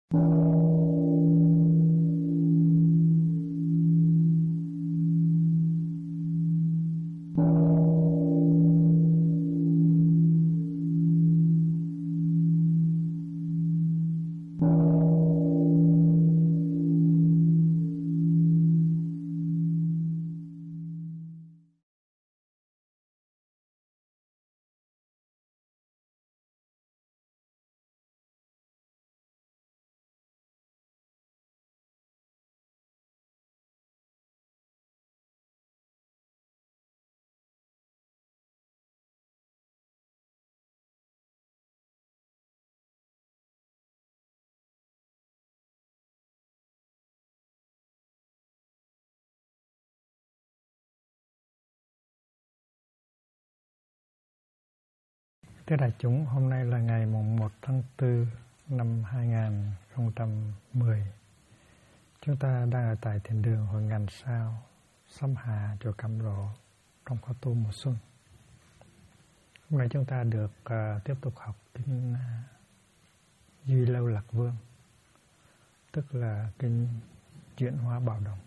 Thưa đại chúng, hôm nay là ngày mùng 1 tháng 4 năm 2010. Chúng ta đang ở tại thiền đường Hội Ngàn Sao, Xóm Hà, chùa Cam Lộ, trong khóa tu mùa xuân. Hôm nay chúng ta được tiếp tục học kinh Duy Lâu Lạc Vương, tức là kinh Chuyển Hóa Bảo Đồng.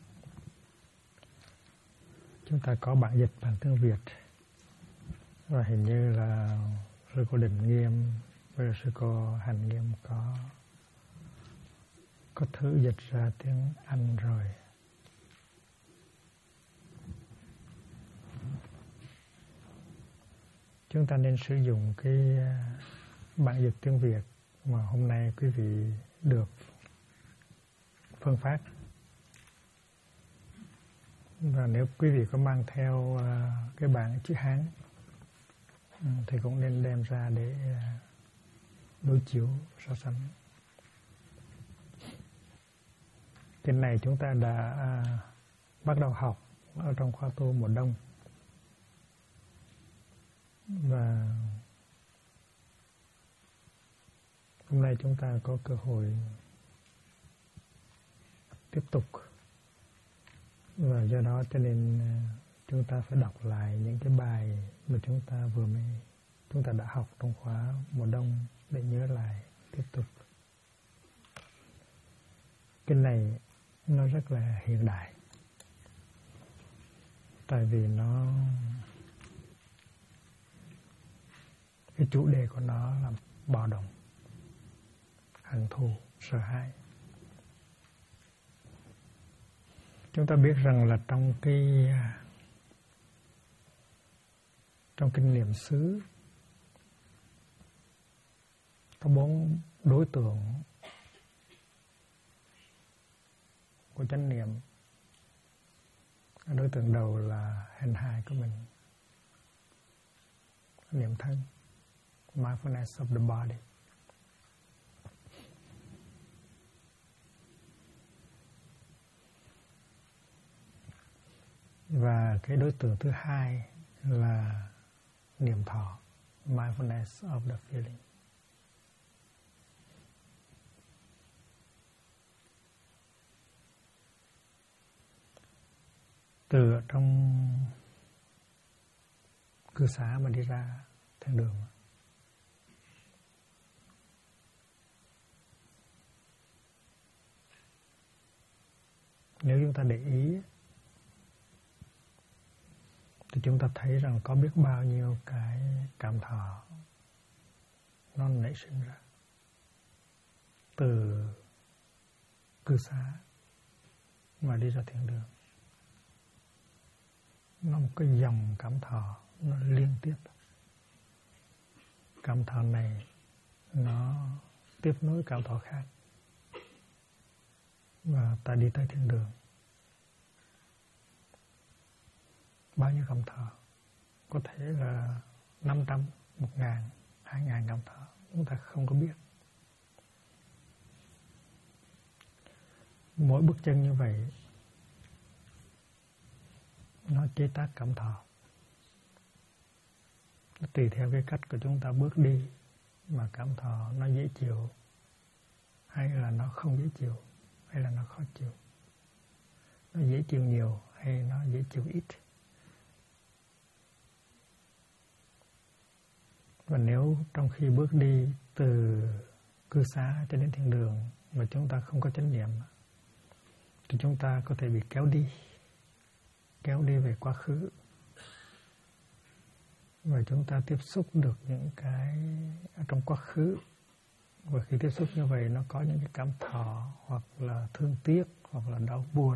Chúng ta có bản dịch bằng tiếng Việt, và hình như là sư cô Định Nghiêm và sư cô Hành Nghiêm có thử dịch ra tiếng Anh rồi. Chúng ta nên sử dụng cái bản dịch tiếng Việt mà hôm nay quý vị được phân phát. Và nếu quý vị có mang theo cái bản chữ Hán thì cũng nên đem ra để đối chiếu so sánh. Kinh này chúng ta đã bắt đầu học ở trong khóa tu mùa đông, và hôm nay chúng ta có cơ hội tiếp tục, và do đó cho nên chúng ta phải đọc lại những cái bài mà chúng ta đã học trong khóa mùa đông để nhớ lại tiếp tục. Kinh này nó rất là hiện đại, tại vì cái chủ đề của nó là bạo động, hận thù, sợ hãi. Chúng ta biết rằng là trong kinh niệm xứ có 4 đối tượng của chánh niệm. Đối tượng đầu là hình hài của mình, niệm thân, mindfulness of the body. Và cái đối tượng thứ hai là niệm thọ, mindfulness of the feeling. Từ trong cư xá mà đi ra thiên đường, nếu chúng ta để ý thì chúng ta thấy rằng có biết bao nhiêu cái cảm thọ nó nảy sinh ra từ cư xá mà đi ra thiên đường. Nó một cái dòng cảm thọ nó liên tiếp. Cảm thọ này nó tiếp nối cảm thọ khác, và ta đi tới thiên đường. Bao nhiêu cảm thọ? Có thể là 500, 1.000, 2.000 cảm thọ, chúng ta không có biết. Mỗi bước chân như vậy nó chế tác cảm thọ. Nó tùy theo cái cách của chúng ta bước đi mà cảm thọ nó dễ chịu hay là nó không dễ chịu, hay là nó khó chịu, nó dễ chịu nhiều hay nó dễ chịu ít. Và nếu trong khi bước đi từ cư xá cho đến thiên đường mà chúng ta không có chánh niệm thì chúng ta có thể bị kéo đi về quá khứ, và chúng ta tiếp xúc được những cái ở trong quá khứ, và khi tiếp xúc như vậy nó có những cái cảm thọ hoặc là thương tiếc hoặc là đau buồn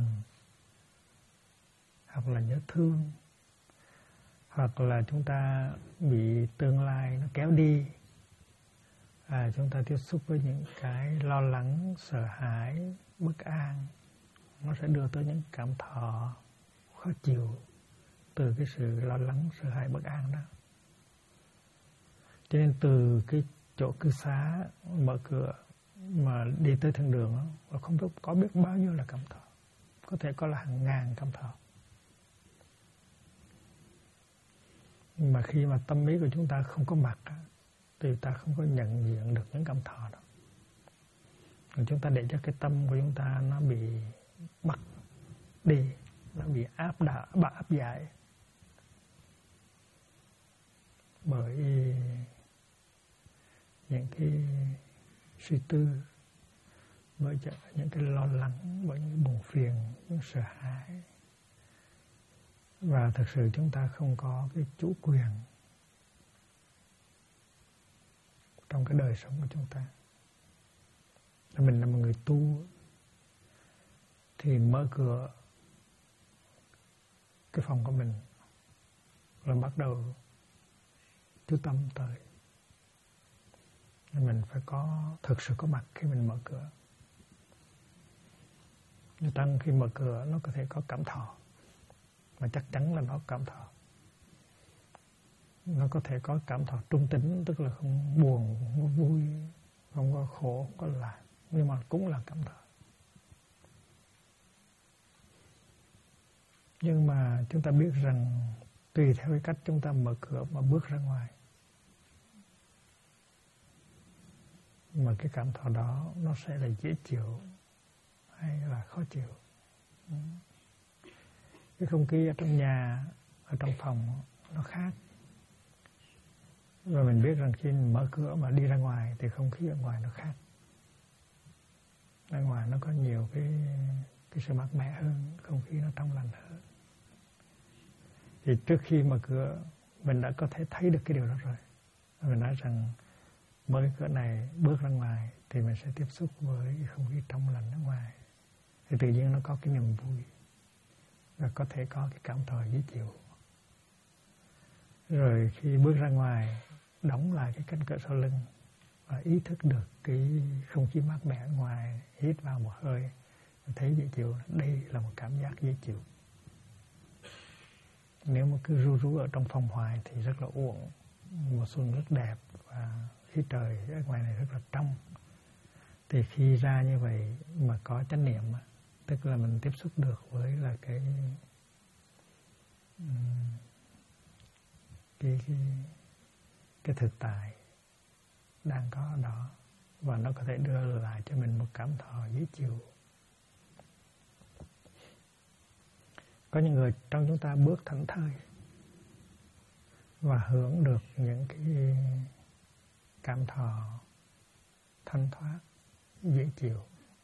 hoặc là nhớ thương, hoặc là chúng ta bị tương lai nó kéo đi, chúng ta tiếp xúc với những cái lo lắng, sợ hãi, bất an, nó sẽ đưa tới những cảm thọ khó chịu từ cái sự lo lắng, sợ hãi, bất an đó. Cho nên từ cái chỗ cư xá mở cửa mà đi tới thiên đường đó, và không biết bao nhiêu là cảm thọ, có thể có là hàng ngàn cảm thọ. Nhưng mà khi mà tâm ý của chúng ta không có mặt thì ta không có nhận diện được những cảm thọ đó. Rồi chúng ta để cho cái tâm của chúng ta nó bị bắt đi, nó bị áp giải bởi những cái suy tư, bởi những cái lo lắng, bởi những buồn phiền, những sợ hãi. Và thực sự chúng ta không có cái chủ quyền trong cái đời sống của chúng ta. Mình là một người tu thì mở cửa cái phòng của mình rồi bắt đầu chú tâm tới. Mình phải thực sự có mặt khi mình mở cửa. Như tăng khi mở cửa nó có thể có cảm thọ, mà chắc chắn là nó cảm thọ. Nó có thể có cảm thọ trung tính, tức là không buồn, không có vui, không có khổ, không có lạc, nhưng mà cũng là cảm thọ. Nhưng mà chúng ta biết rằng tùy theo cái cách chúng ta mở cửa mà bước ra ngoài, mà cái cảm thọ đó nó sẽ là dễ chịu hay là khó chịu. Cái không khí ở trong nhà, ở trong phòng nó khác. Và mình biết rằng khi mình mở cửa mà đi ra ngoài thì không khí ở ngoài nó khác. Ra ngoài nó có nhiều cái sự mát mẻ hơn, không khí nó trong lành hơn. Thì trước khi mở cửa mình đã có thể thấy được cái điều đó rồi. Mình nói rằng mở cái cửa này bước ra ngoài thì mình sẽ tiếp xúc với cái không khí trong lành ở ngoài. Thì tự nhiên nó có cái niềm vui và có thể có cái cảm thọ dễ chịu. Rồi khi bước ra ngoài, đóng lại cái cánh cửa sau lưng và ý thức được cái không khí mát mẻ ở ngoài, hít vào một hơi, thấy dễ chịu. Đây là một cảm giác dễ chịu. Nếu mà cứ ru rú ở trong phòng hoài thì rất là uổng. Mùa xuân rất đẹp và khí trời ở ngoài này rất là trong. Thì khi ra như vậy mà có chánh niệm, tức là mình tiếp xúc được với là cái thực tại đang có ở đó, và nó có thể đưa lại cho mình một cảm thọ dễ chịu. Có những người trong chúng ta bước thảnh thơi và hưởng được những cái cảm thọ thanh thoát, dễ chịu.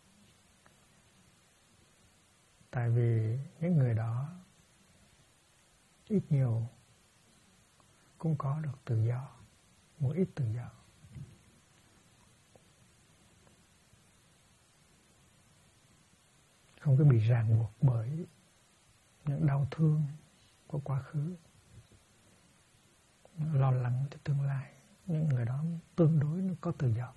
Tại vì những người đó ít nhiều cũng có được tự do, một ít tự do. Không có bị ràng buộc bởi những đau thương của quá khứ, lo lắng cho tương lai. Những người đó tương đối nó có tự do.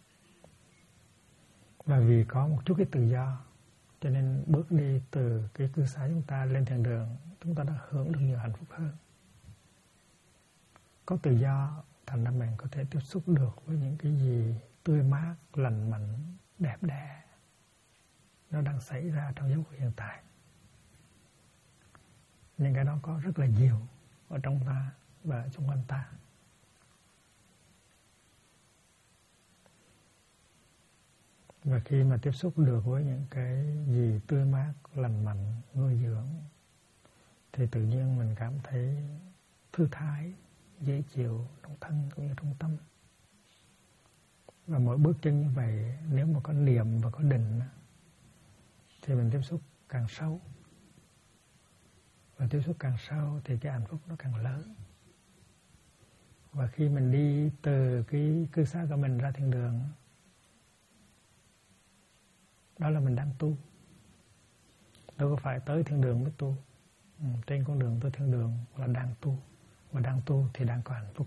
Và vì có một chút cái tự do cho nên bước đi từ cái cư xá chúng ta lên thiền đường, chúng ta đã hưởng được nhiều hạnh phúc hơn. Có tự do thành ra mình có thể tiếp xúc được với những cái gì tươi mát, lành mạnh, đẹp đẽ nó đang xảy ra trong giây phút hiện tại. Nhưng cái đó có rất là nhiều ở trong ta và xung quanh ta. Và khi mà tiếp xúc được với những cái gì tươi mát, lành mạnh, nuôi dưỡng thì tự nhiên mình cảm thấy thư thái, dễ chịu trong thân cũng như trong tâm. Và mỗi bước chân như vậy, nếu mà có niệm và có định thì mình tiếp xúc càng sâu. Và tiếp xúc càng sâu thì cái hạnh phúc nó càng lớn. Và khi mình đi từ cái cư xá của mình ra thiên đường, đó là mình đang tu. Đâu có phải tới thiên đường mới tu. Trên con đường tới thiên đường là đang tu. Và đang tu thì đang có hạnh phúc.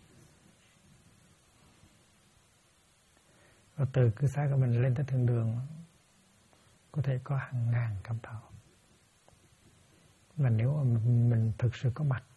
Và từ cư xá của mình lên tới thiên đường có thể có hàng ngàn cảm thọ. Và nếu mà mình thực sự có mặt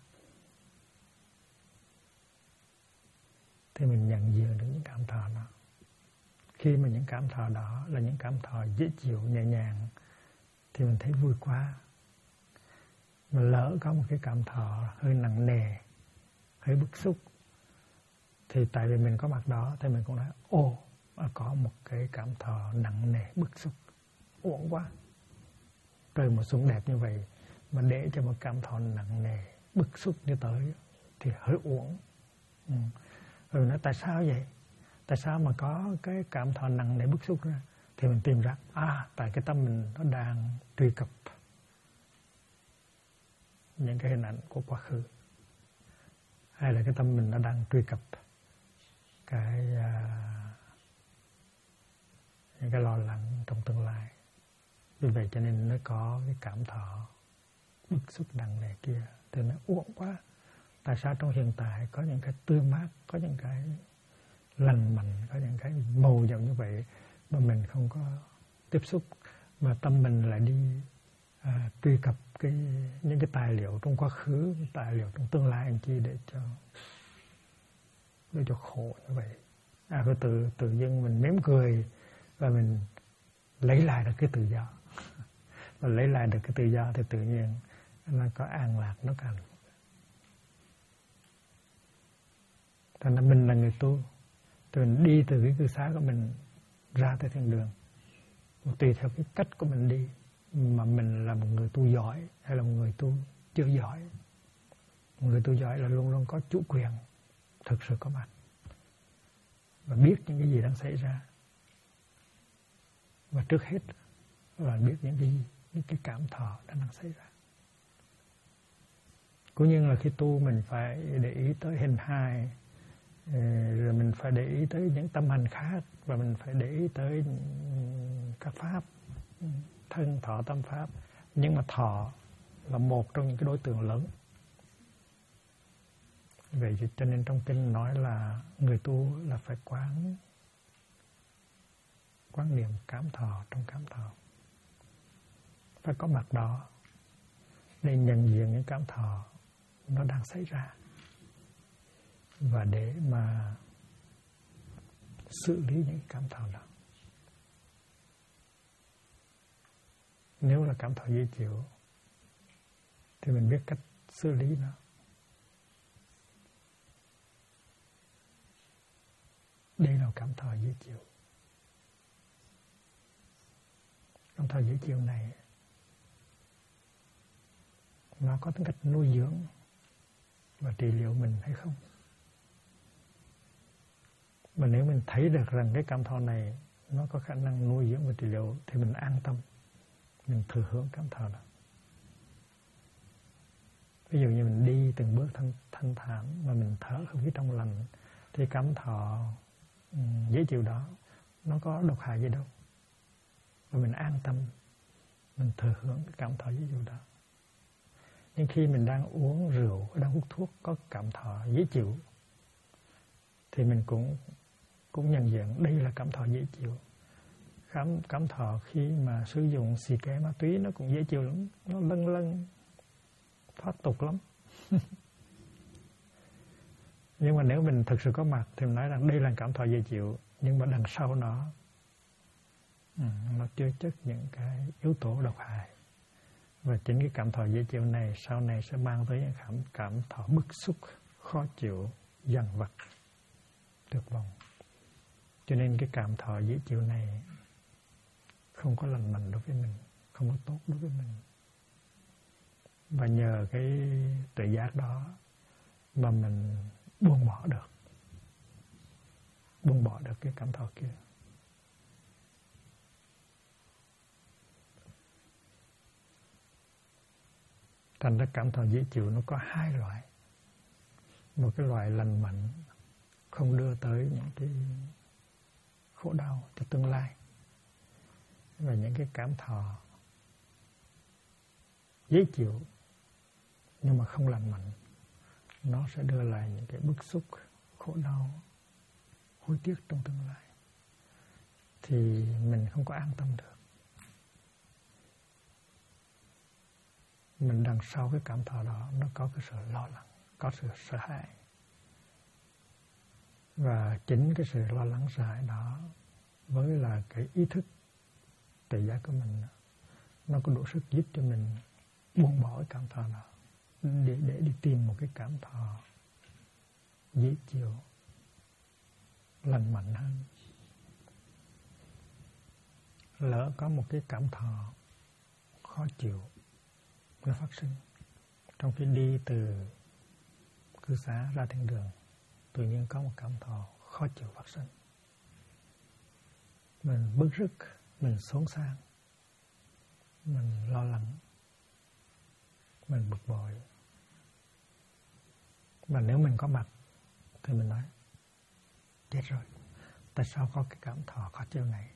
thì mình nhận diện được những cảm thọ đó. Khi mà những cảm thọ đó là những cảm thọ dễ chịu, nhẹ nhàng thì mình thấy vui quá. Mà lỡ có một cái cảm thọ hơi nặng nề, hơi bức xúc thì tại vì mình có mặt đó thì mình cũng nói có một cái cảm thọ nặng nề, bức xúc, uổng quá. Trời một xuân đẹp như vậy mà để cho một cảm thọ nặng nề, bức xúc như tới thì hơi uổng. Rồi nói tại sao vậy? Tại sao mà có cái cảm thọ nặng nề, bức xúc ra? Thì mình tìm ra tại cái tâm mình nó đang truy cập những cái hình ảnh của quá khứ, hay là cái tâm mình nó đang truy cập những cái lo lắng trong tương lai. Vì vậy cho nên nó có cái cảm thọ bức xúc nặng nề kia. Thì nó uổng quá. Tại sao trong hiện tại có những cái tươi mát, có những cái lành mạnh, có những cái màu giống như vậy mà mình không có tiếp xúc, mà tâm mình lại đi truy cập những cái tài liệu trong quá khứ, tài liệu trong tương lai anh chi để cho khổ như vậy. Rồi tự dưng mình mỉm cười và mình lấy lại được cái tự do. Và lấy lại được cái tự do thì tự nhiên nó có an lạc, nó càng. Thành ra mình là người tu, thì mình đi từ cái cư xá của mình ra tới thiên đường. Và tùy theo cái cách của mình đi mà mình là một người tu giỏi hay là một người tu chưa giỏi. Một người tu giỏi là luôn luôn có chủ quyền, thực sự có mặt và biết những cái gì đang xảy ra. Và trước hết là biết những cái cảm thọ đang xảy ra. Cũng như là khi tu mình phải để ý tới hình hài, rồi mình phải để ý tới những tâm hành khác, và mình phải để ý tới các pháp, thân, thọ, tâm, pháp. Nhưng mà thọ là một trong những cái đối tượng lớn. Vậy cho nên trong kinh nói là người tu là phải quán niệm cảm thọ trong cảm thọ. Phải có mặt đó để nhận diện những cảm thọ nó đang xảy ra và để mà xử lý những cảm thọ đó. Nếu là cảm thọ dễ chịu thì mình biết cách xử lý nó. Đây là cảm thọ dễ chịu. Cảm thọ dễ chịu này nó có tính cách nuôi dưỡng và trị liệu mình hay không? Mà nếu mình thấy được rằng cái cảm thọ này nó có khả năng nuôi dưỡng và trị liệu thì mình an tâm, mình thừa hưởng cảm thọ đó. Ví dụ như mình đi từng bước thanh thản mà mình thở không khí trong lành thì cảm thọ dễ chịu đó nó có độc hại gì đâu. Và mình an tâm, mình thừa hưởng cái cảm thọ dễ chịu đó. Nhưng khi mình đang uống rượu, đang hút thuốc có cảm thọ dễ chịu thì mình cũng nhận diện đây là cảm thọ dễ chịu. Cảm thọ khi mà sử dụng xì ke ma túy nó cũng dễ chịu lắm, nó lân lân thoát tục lắm. Nhưng mà nếu mình thực sự có mặt thì mình nói rằng đây là cảm thọ dễ chịu, nhưng mà đằng sau nó chứa chất những cái yếu tố độc hại. Và chính cái cảm thọ dễ chịu này sau này sẽ mang tới những cảm thọ bức xúc, khó chịu, dằn vặt, tuyệt vọng. Cho nên cái cảm thọ dễ chịu này không có lành mạnh đối với mình, không có tốt đối với mình. Và nhờ cái tuệ giác đó mà mình buông bỏ được. buông bỏ được cái cảm thọ kia. Thành ra cảm thọ dễ chịu nó có hai loại. Một cái loại lành mạnh, không đưa tới những cái khổ đau cho tương lai. Và những cái cảm thọ dễ chịu nhưng mà không lành mạnh, nó sẽ đưa lại những cái bức xúc, khổ đau, hối tiếc trong tương lai. Thì mình không có an tâm được. Mình đằng sau cái cảm thọ đó nó có cái sự lo lắng, có sự sợ hãi. Và chính cái sự lo lắng sợ hãi đó với là cái ý thức tự giác của mình, nó có đủ sức giúp cho mình buông bỏ cái cảm thọ đó để đi tìm một cái cảm thọ dễ chịu, lành mạnh hơn. Lỡ có một cái cảm thọ khó chịu nó phát sinh trong khi đi từ cư xá ra thiên đường, tự nhiên có một cảm thọ khó chịu phát sinh, mình bức rứt, mình xốn xang, mình lo lắng, mình bực bội. Và nếu mình có mặt thì mình nói chết rồi, tại sao có cái cảm thọ khó chịu này?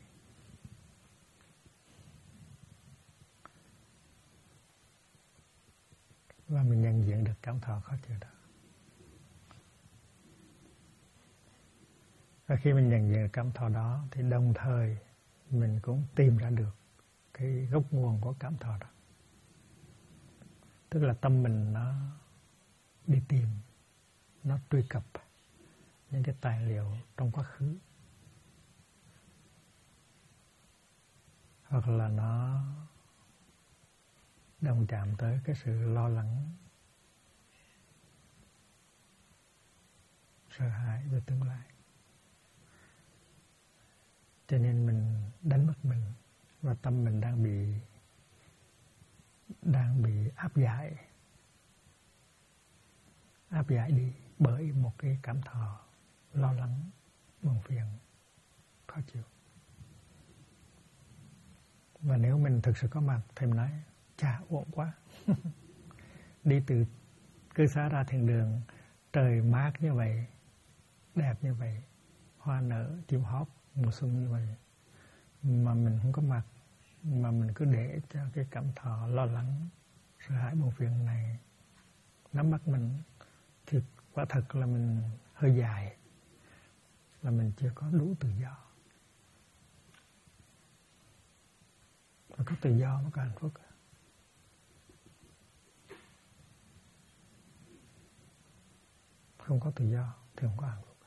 Và mình nhận diện được cảm thọ khó chịu đó. Và khi mình nhận diện được cảm thọ đó thì đồng thời mình cũng tìm ra được cái gốc nguồn của cảm thọ đó. Tức là tâm mình nó đi tìm, nó truy cập những cái tài liệu trong quá khứ, hoặc là nó đồng chạm tới cái sự lo lắng, sợ hãi về tương lai. Cho nên mình đánh mất mình, và tâm mình đang bị áp giải đi bởi một cái cảm thọ lo lắng, buồn phiền, khó chịu. Và nếu mình thực sự có mặt thì mình nói chà, uổng quá. Đi từ cư xá ra thiên đường, trời mát như vậy, đẹp như vậy, hoa nở, chim hót mùa xuân như vậy, mà mình không có mặt, mà mình cứ để cho cái cảm thọ lo lắng, sợ hãi, buồn phiền này nắm bắt mình, thì quả thật là mình hơi dài, là mình chưa có đủ tự do. Mà có tự do mới có hạnh phúc. Không có tự do thì không có hạnh phúc.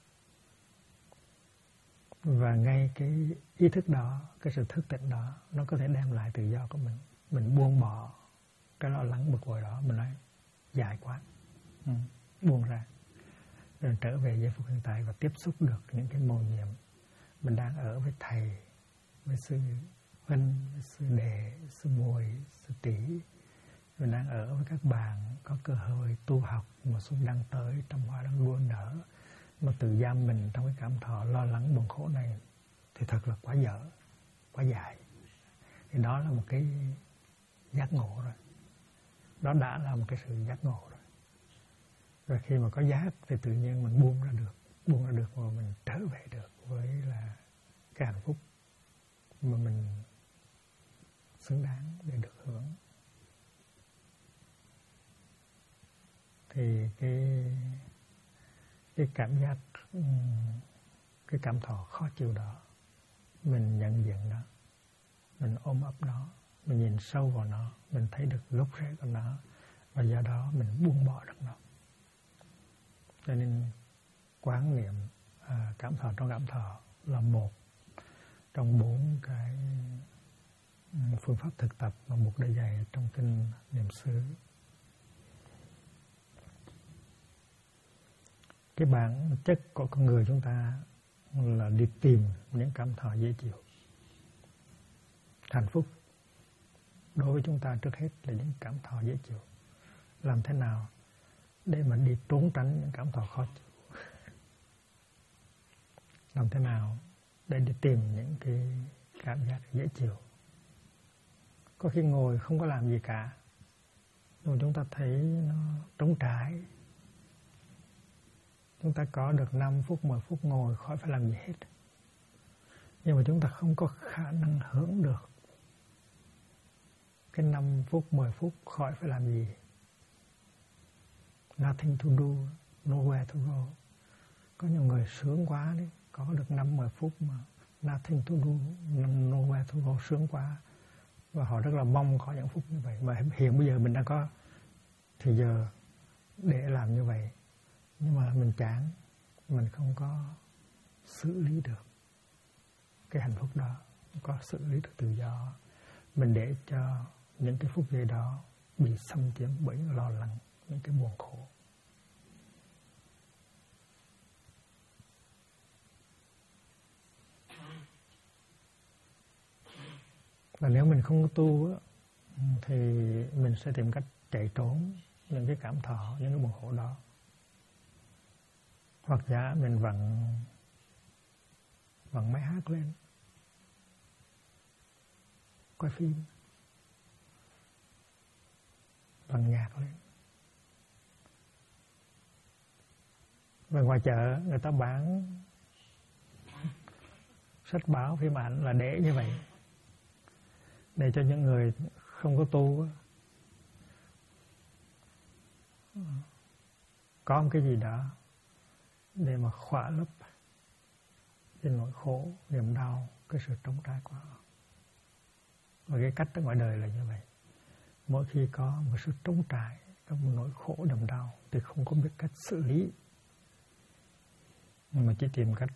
Và ngay cái ý thức đó, cái sự thức tỉnh đó, nó có thể đem lại tự do của mình. Mình buông bỏ cái lo lắng bực bội đó, mình nói dài quá, buông ra, rồi trở về giây phút hiện tại và tiếp xúc được những cái mầu nhiệm. Mình đang ở với thầy, với sư huynh, với sư đệ, sư muội, sư tỷ. Mình đang ở với các bạn có cơ hội tu học, mùa xuân đang tới, trăm hoa đang đua nở, mà tự giam mình trong cái cảm thọ lo lắng buồn khổ này thì thật là quá dở, quá dài. Thì đó là một cái giác ngộ rồi. Đó đã là một cái sự giác ngộ rồi. Và khi mà có giác thì tự nhiên mình buông ra được và mình trở về được với là cái hạnh phúc mà mình xứng đáng để được hưởng. Thì cái cảm giác, cái cảm thọ khó chịu đó, mình nhận diện nó, mình ôm ấp nó, mình nhìn sâu vào nó, mình thấy được gốc rễ của nó, và do đó mình buông bỏ được nó. Cho nên quán niệm cảm thọ trong cảm thọ là một trong 4 cái phương pháp thực tập mà Bụt đã dạy trong kinh Niệm xứ. Cái bản chất của con người chúng ta là đi tìm những cảm thọ dễ chịu. Hạnh phúc đối với chúng ta trước hết là những cảm thọ dễ chịu. Làm thế nào để mà đi trốn tránh những cảm thọ khó chịu? làm thế nào để đi tìm những cái cảm giác dễ chịu. Có khi ngồi không có làm gì cả, nhưng chúng ta thấy nó trống trải. Chúng ta có được 5 phút, 10 phút ngồi khỏi phải làm gì hết. Nhưng mà chúng ta không có khả năng hưởng được cái 5 phút, 10 phút khỏi phải làm gì. Nothing to do, nowhere to go. Có nhiều người sướng quá đấy, có được 5-10 phút mà nothing to do, nowhere to go, sướng quá. Và họ rất là mong có những phút như vậy. Mà hiện bây giờ mình đang có thì giờ để làm như vậy. Nhưng mà mình chán, mình không có xử lý được cái hạnh phúc đó, không có xử lý được tự do. Mình để cho những cái phút giây đó bị xâm chiếm bởi những lo lắng, những cái buồn khổ. Và nếu mình không có tu thì mình sẽ tìm cách chạy trốn những cái cảm thọ, những cái buồn khổ đó. Hoặc giả mình vặn máy hát lên, coi phim, vặn nhạc lên. Và ngoài chợ người ta bán sách báo, phim ảnh là để như vậy, để cho những người không có tu có một cái gì đó để mà khỏa lấp cái nỗi khổ, niềm đau, cái sự trống trải của họ. Và cái cách ở ngoài đời là như vậy. Mỗi khi có một sự trống trải, có một nỗi khổ, niềm đau thì không có biết cách xử lý, nhưng mà chỉ tìm cách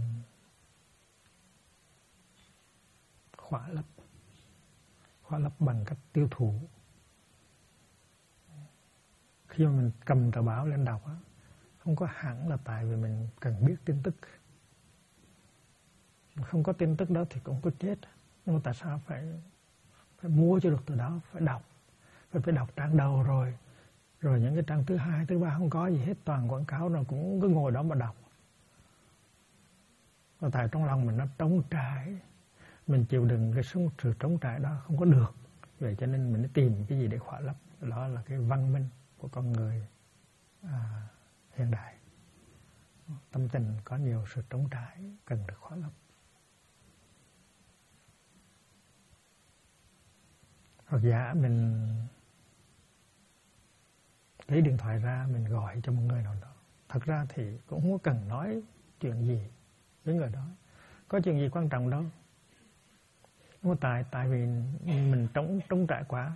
khỏa lấp bằng cách tiêu thụ. Khi mà mình cầm tờ báo lên đọc á, không có hẳn là tại vì mình cần biết tin tức. Không có tin tức đó thì cũng có chết. Nhưng mà tại sao phải mua cho được từ đó, phải đọc. Phải đọc trang đầu rồi những cái trang thứ 2, thứ 3 không có gì hết, toàn quảng cáo, rồi cũng cứ ngồi đó mà đọc. Và tại trong lòng mình nó trống trải, mình chịu đựng cái sự trống trải đó không có được. Vậy cho nên mình tìm cái gì để khỏa lấp. Đó là cái văn minh của con người hiện đại. Tâm tình có nhiều sự trống trải cần được khỏa lấp. Hoặc giả mình lấy điện thoại ra, mình gọi cho một người nào đó. Thật ra thì cũng không có cần nói chuyện gì với người đó, có chuyện gì quan trọng đâu. Nhưng mà tại vì mình trống trải quá,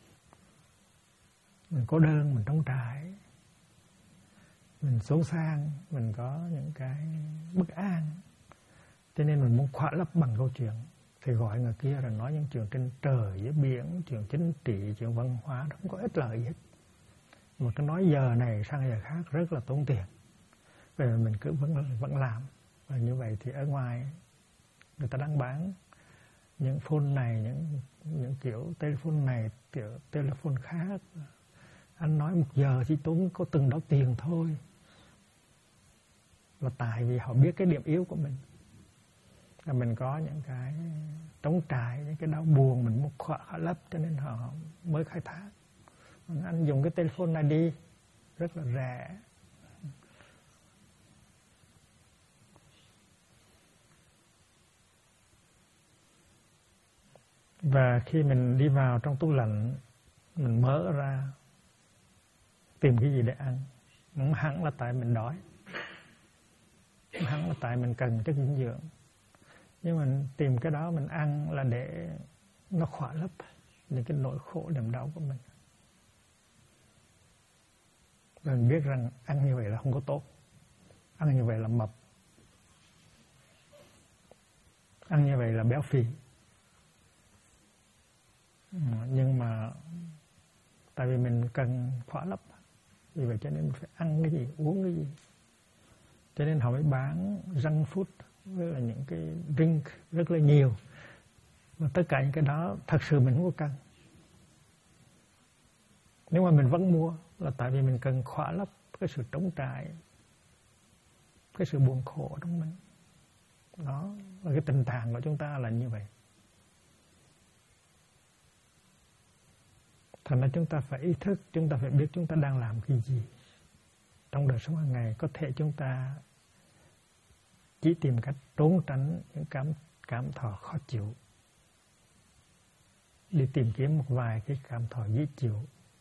mình cô đơn, mình trống trải, mình xốn xang, mình có những cái bất an, cho nên mình muốn khỏa lấp bằng câu chuyện. Thì gọi người kia rồi nói những chuyện trên trời dưới biển, chuyện chính trị, chuyện văn hóa, nó không có ích lợi gì hết. Mà cái nói giờ này sang giờ khác rất là tốn tiền. Vậy mà mình cứ vẫn làm. Và như vậy thì ở ngoài người ta đang bán những phone này, những kiểu telephone này, kiểu telephone khác. Anh nói 1 giờ chỉ tốn có từng đó tiền thôi. Là tại vì họ biết cái điểm yếu của mình. Là mình có những cái trống trải, những cái đau buồn mình muốn khỏa lấp, cho nên họ mới khai thác. Anh dùng cái telephone này đi, rất là rẻ. Và khi mình đi vào trong tủ lạnh, mình mở ra tìm cái gì để ăn. Không hẳn là tại mình đói, không hẳn là tại mình cần chất dinh dưỡng, nhưng mình tìm cái đó mình ăn là để nó khỏa lấp những cái nỗi khổ niềm đau của mình. Và mình biết rằng ăn như vậy là không có tốt, ăn như vậy là mập, ăn như vậy là béo phì. Nhưng mà tại vì mình cần khỏa lấp, vì vậy cho nên mình phải ăn cái gì, uống cái gì. Cho nên họ mới bán junk food với là những cái drink rất là nhiều. Và tất cả những cái đó thật sự mình không có cần. Nếu mà mình vẫn mua là tại vì mình cần khỏa lấp cái sự trống trải, cái sự buồn khổ trong mình. Đó là cái tình trạng của chúng ta là như vậy. Thành ra chúng ta phải ý thức, chúng ta phải biết chúng ta đang làm cái gì. Trong đời sống hàng ngày có thể chúng ta chỉ tìm cách trốn tránh những cảm thọ khó chịu, đi tìm kiếm một vài cái cảm thọ dễ chịu,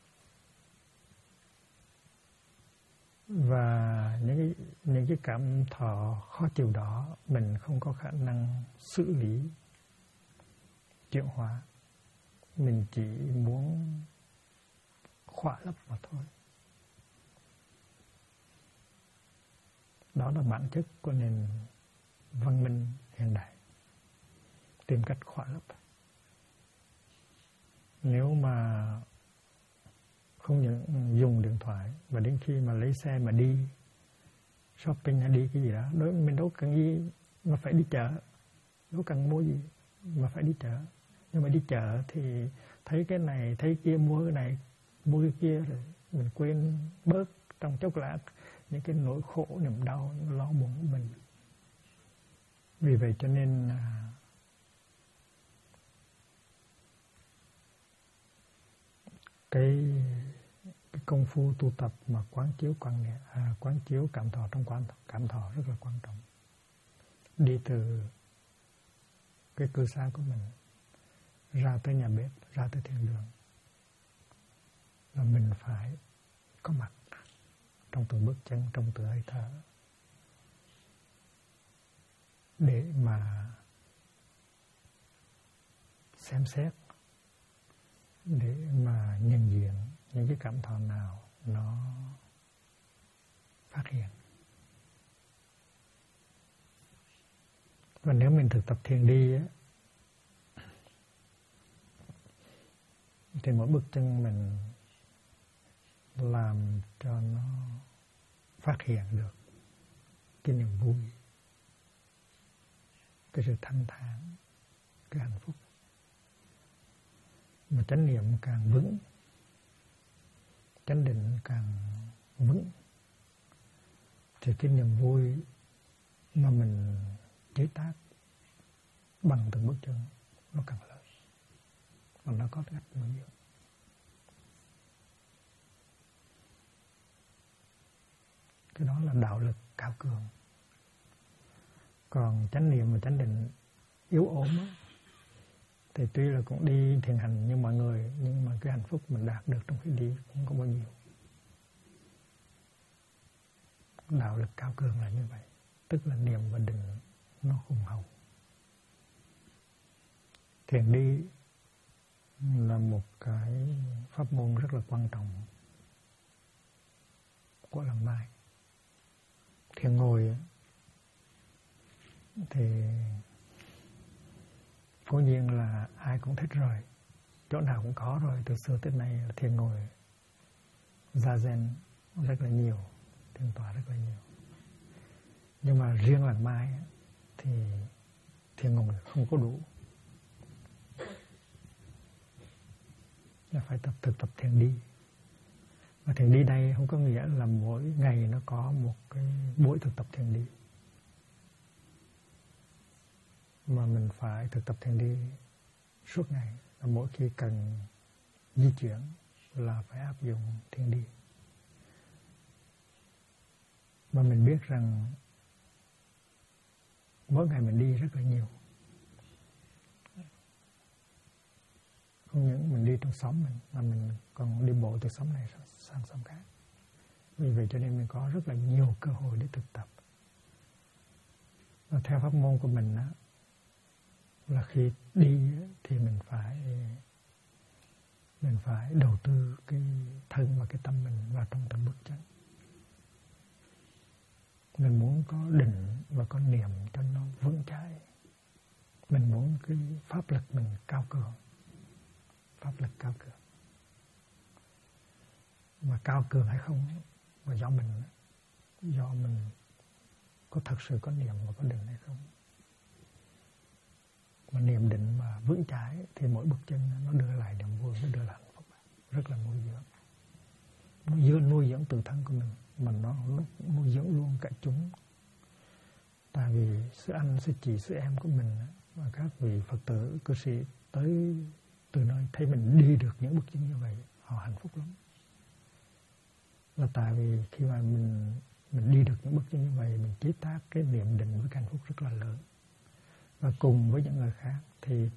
và những cái cảm thọ khó chịu đó mình không có khả năng xử lý, chuyển hóa, mình chỉ muốn khỏa lấp mà thôi. Đó là bản chất của nền văn minh hiện đại, tìm cách khỏa lấp. Nếu mà không những dùng điện thoại và đến khi mà lấy xe mà đi shopping hay đi cái gì đó, đối mình đâu cần gì mà phải đi chợ, đâu cần mua gì mà phải đi chợ. Nhưng mà đi chợ thì thấy cái này thấy kia, mua cái này mua cái kia, rồi mình quên bớt trong chốc lát những cái nỗi khổ niềm đau lo buồn của mình. Vì vậy cho nên cái công phu tu tập mà quán chiếu cảm thọ trong cảm thọ rất là quan trọng. Đi từ cái cư xá của mình ra tới nhà bếp, ra tới thiền đường, là mình phải có mặt trong từng bước chân, trong từng hơi thở, để mà xem xét, để mà nhận diện những cái cảm thọ nào nó phát hiện. Và nếu mình thực tập thiền đi á, thì mỗi bước chân mình làm cho nó phát hiện được cái niềm vui, cái sự thanh thản, cái hạnh phúc. Mà chánh niệm càng vững, chánh định càng vững, thì cái niềm vui mà mình chế tác bằng từng bước chân nó càng lớn, và nó có cách bao nhiêu. Cái đó là đạo lực cao cường. Còn chánh niệm và chánh định yếu ốm á, thì tuy là cũng đi thiền hành như mọi người, nhưng mà cái hạnh phúc mình đạt được trong khi đi cũng không bao nhiêu. Đạo lực cao cường là như vậy, tức là niệm và định nó hùng hậu. Thiền đi là một cái pháp môn rất là quan trọng của làng Mai. Thiền ngồi thì cố nhiên là ai cũng thích rồi, chỗ nào cũng có rồi, từ xưa tới nay là thiền ngồi Zazen rất là nhiều, thiền tọa rất là nhiều. Nhưng mà riêng làng Mai thì thiền ngồi không có đủ, là phải thực tập thiền đi. Và thiền đi đây không có nghĩa là mỗi ngày nó có một cái buổi thực tập thiền đi, mà mình phải thực tập thiền đi suốt ngày. Mỗi khi cần di chuyển là phải áp dụng thiền đi. Mà mình biết rằng mỗi ngày mình đi rất là nhiều. Không những mình đi trong xóm mình, mà mình còn đi bộ từ xóm này sang xóm khác. Vì vậy cho nên mình có rất là nhiều cơ hội để thực tập. Và theo pháp môn của mình á, là khi đi thì mình phải đầu tư cái thân và cái tâm mình vào trong từng bước chân. Mình muốn có định và có niệm cho nó vững chãi. Mình muốn cái pháp lực mình cao cường. Pháp lực cao cường. Mà cao cường hay không là do mình có thật sự có niệm và có định hay không. Mà niệm định mà vững chãi thì mỗi bước chân nó đưa lại niềm vui, nó đưa lại hạnh phúc, rất là nuôi dưỡng. Nó nuôi dưỡng tự thân của mình, mà nó nuôi dưỡng luôn cả chúng. Tại vì sư anh, sư chị, sư em của mình và các vị Phật tử, cư sĩ tới từ nơi thấy mình đi được những bước chân như vậy, họ hạnh phúc lắm. Là tại vì khi mà mình đi được những bước chân như vậy, mình chế tác cái niệm định với cái hạnh phúc rất là lớn. Và cùng với những người khác thì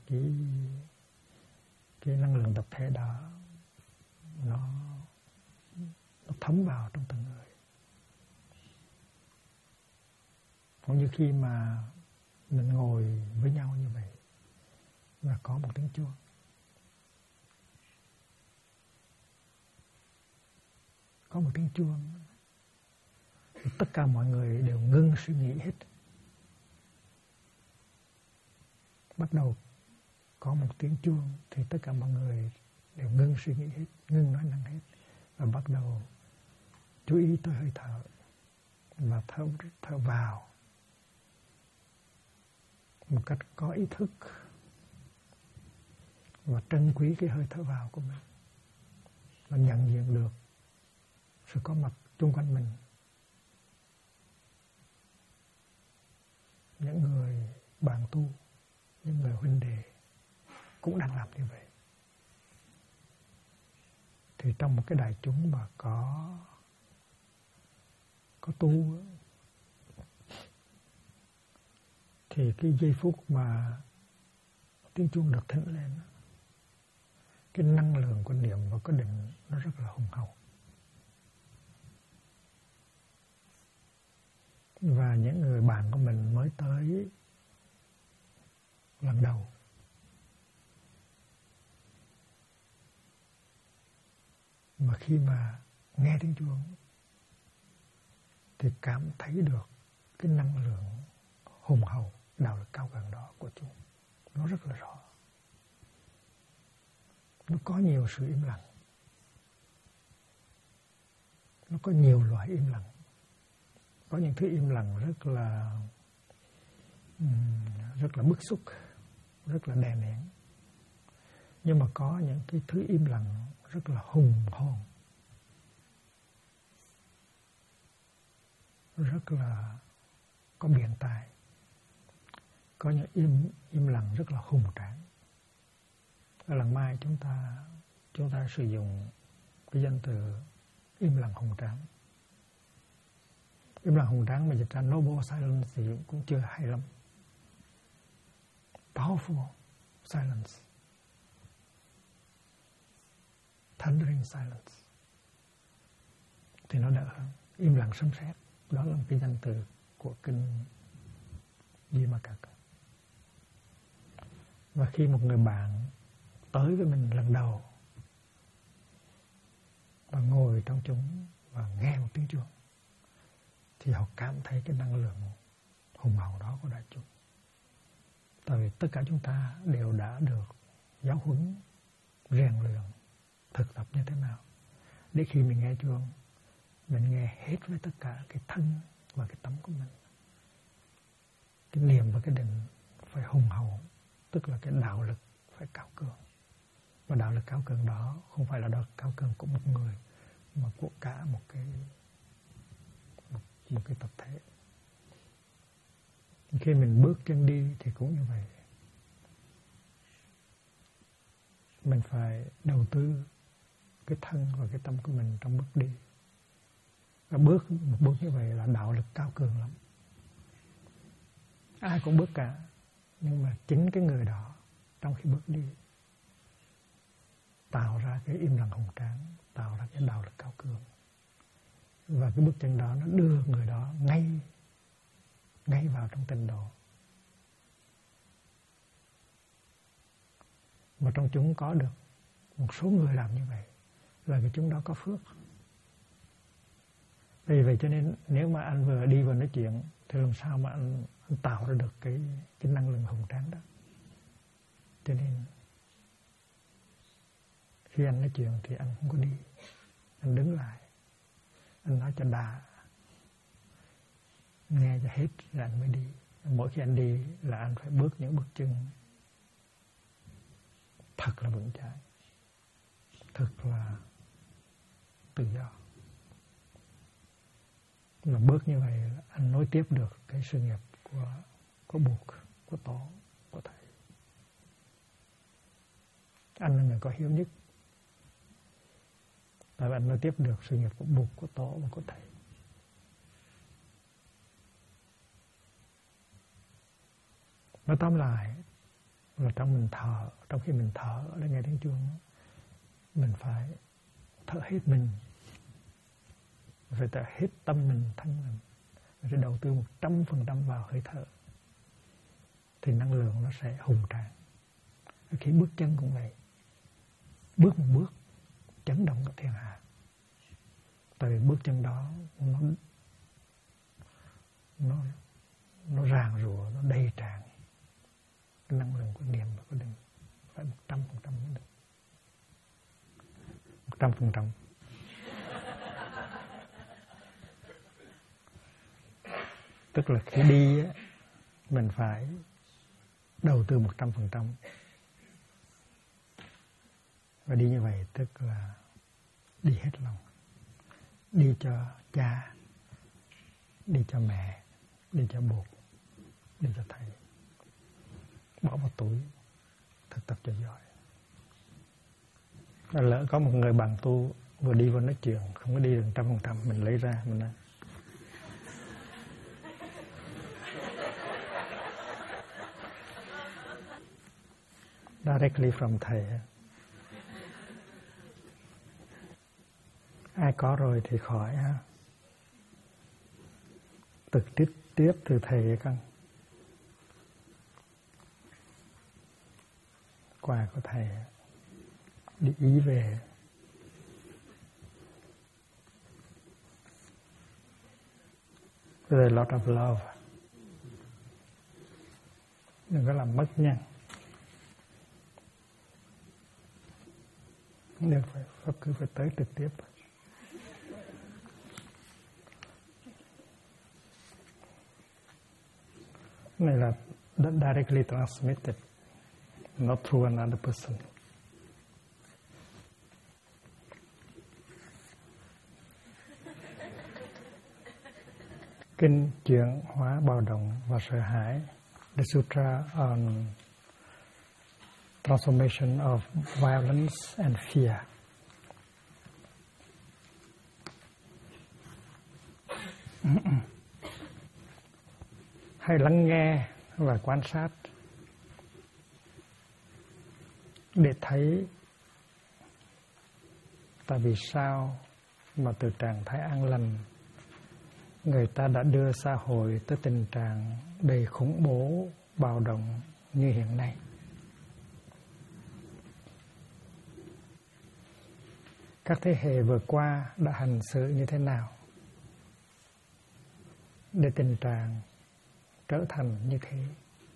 cái năng lượng tập thể đó nó thấm vào trong từng người. Cũng như khi mà mình ngồi với nhau như vậy và có một tiếng chuông, có một tiếng chuông thì tất cả mọi người đều ngưng suy nghĩ hết. Bắt đầu có một tiếng chuông thì tất cả mọi người đều ngưng suy nghĩ hết, ngưng nói năng hết, và bắt đầu chú ý tới hơi thở và thở vào một cách có ý thức và trân quý cái hơi thở vào của mình và nhận diện được sự có mặt xung quanh mình. Những người bạn tu, những người huynh đệ cũng đang làm như vậy. Thì trong một cái đại chúng mà có tu thì cái giây phút mà tiếng chuông được thỉnh lên, cái năng lượng của niệm và có định nó rất là hùng hậu. Và những người bạn của mình mới tới lần đầu mà khi mà nghe tiếng chuông thì cảm thấy được cái năng lượng hùng hậu, đạo lực cao gần đó của chúng. Nó rất là rõ. Nó có nhiều sự im lặng. Nó có nhiều loại im lặng. Có những thứ im lặng rất là bức xúc, rất là đè nén. Nhưng mà có những cái thứ im lặng rất là hùng hồn, rất là có biện tài. Có những im lặng rất là hùng tráng. Ở lần mai chúng ta sử dụng cái danh từ im lặng hùng tráng. Im lặng hùng tráng mà dịch ra noble silence thì cũng chưa hay lắm. Powerful silence, thundering silence thì nó đỡ hơn. Im lặng sấm sét, đó là một cái danh từ của kinh Vimakaka. Và khi một người bạn tới với mình lần đầu và ngồi trong chúng và nghe một tiếng chuông thì họ cảm thấy cái năng lượng hùng hậu đó của đại chúng. Tại vì tất cả chúng ta đều đã được giáo huấn, rèn luyện, thực tập như thế nào để khi mình nghe chuông, mình nghe hết với tất cả cái thân và cái tâm của mình. Cái niệm và cái định phải hùng hậu, tức là cái đạo lực phải cao cường. Và đạo lực cao cường đó không phải là đạo lực cao cường của một người mà của cả một cái tập thể. Khi mình bước chân đi thì cũng như vậy. Mình phải đầu tư cái thân và cái tâm của mình trong bước đi. Và một bước như vậy là đạo lực cao cường lắm. Ai cũng bước cả, nhưng mà chính cái người đó trong khi bước đi tạo ra cái im lặng hùng tráng, tạo ra cái đạo lực cao cường. Và cái bước chân đó nó đưa người đó ngay vào trong tịnh độ. Và trong chúng có được một số người làm như vậy là vì chúng đó có phước. Vì vậy cho nên nếu mà anh vừa đi vừa nói chuyện thì làm sao mà anh tạo ra được cái năng lượng hùng tráng đó. Cho nên khi anh nói chuyện thì anh không có đi, anh đứng lại, anh nói cho đã, nghe cho hết rồi anh mới đi. Mỗi khi anh đi là anh phải bước những bước chân thật là vững chãi, thật là tự do. Và bước như vậy anh nối tiếp được cái sự nghiệp của buộc, của tổ, của thầy. Anh là người có hiếu nhất, tại vì anh mới tiếp được sự nghiệp của buộc, của tổ và của thầy. Nói tóm lại là trong khi mình thở để nghe tiếng chuông, mình phải thở hết mình, phải thở hết tâm mình, thân mình, mình phải đầu tư 100% vào hơi thở, thì năng lượng nó sẽ hùng tráng. Khi bước chân cũng vậy, bước một bước chấn động cả thiên hạ. Tại vì bước chân đó nó ràng rùa, nó đầy tràn cái năng lượng của niệm và của định, phải 100% mới được. 100%. Tức là khi đi á, mình phải đầu tư 100%. Và đi như vậy tức là đi hết lòng. Đi cho cha, đi cho mẹ, đi cho bố, đi cho thầy. Bỏ vào túi, thực tập cho giỏi. Và lỡ có một người bạn tu vừa đi vừa nói chuyện, không có đi được 100%, mình lấy ra, mình nói directly from thầy. Ai có rồi thì khỏi ha. Trực tiếp từ thầy con. Quà của thầy đi Ý về. With a lot of love. Đừng có làm mất nha. Được, Pháp cứ phải tới trực tiếp. Này là directly transmitted, not through another person. Kinh chuyển hóa bạo động và sợ hãi, The Sutra on Transformation of Violence and Fear. Hãy lắng nghe và quan sát để thấy tại vì sao mà từ trạng thái an lành người ta đã đưa xã hội tới tình trạng đầy khủng bố, bạo động như hiện nay. Các thế hệ vừa qua đã hành xử như thế nào để tình trạng trở thành như thế?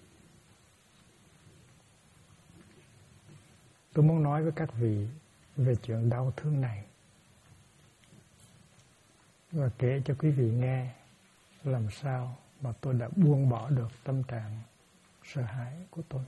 Tôi muốn nói với các vị về chuyện đau thương này và kể cho quý vị nghe làm sao mà tôi đã buông bỏ được tâm trạng sợ hãi của tôi.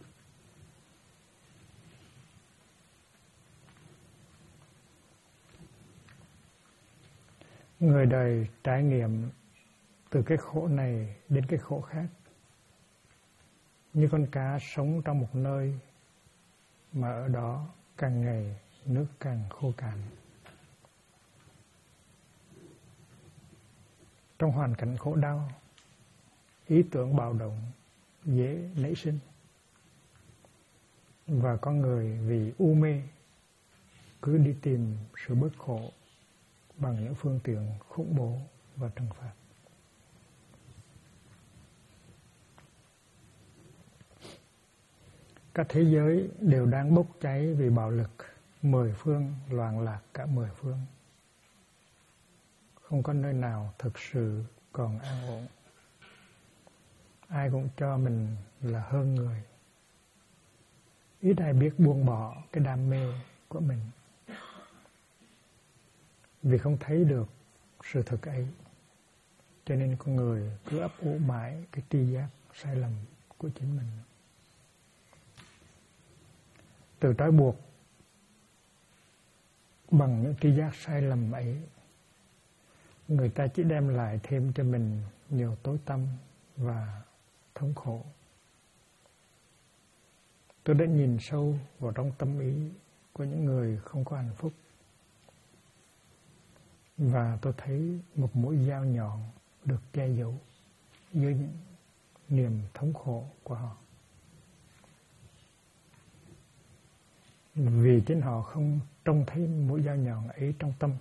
Người đời trải nghiệm từ cái khổ này đến cái khổ khác, như con cá sống trong một nơi mà ở đó càng ngày nước càng khô cạn. Trong hoàn cảnh khổ đau, ý tưởng bạo động dễ nảy sinh, và có người vì u mê cứ đi tìm sự bớt khổ bằng những phương tiện khủng bố và trừng phạt. Các thế giới đều đang bốc cháy vì bạo lực, 10 phương loạn lạc cả 10 phương. Không có nơi nào thực sự còn an ổn. Ai cũng cho mình là hơn người. Ít ai biết buông bỏ cái đam mê của mình, vì không thấy được sự thật ấy, cho nên con người cứ ấp ủ mãi cái tri giác sai lầm của chính mình. Từ trói buộc bằng những tri giác sai lầm ấy, người ta chỉ đem lại thêm cho mình nhiều tối tăm và thống khổ. Tôi đã nhìn sâu vào trong tâm ý của những người không có hạnh phúc, và tôi thấy một mũi dao nhọn được che giấu dưới những niềm thống khổ của họ. Vì chính họ không trông thấy mũi dao nhọn ấy trong tâm,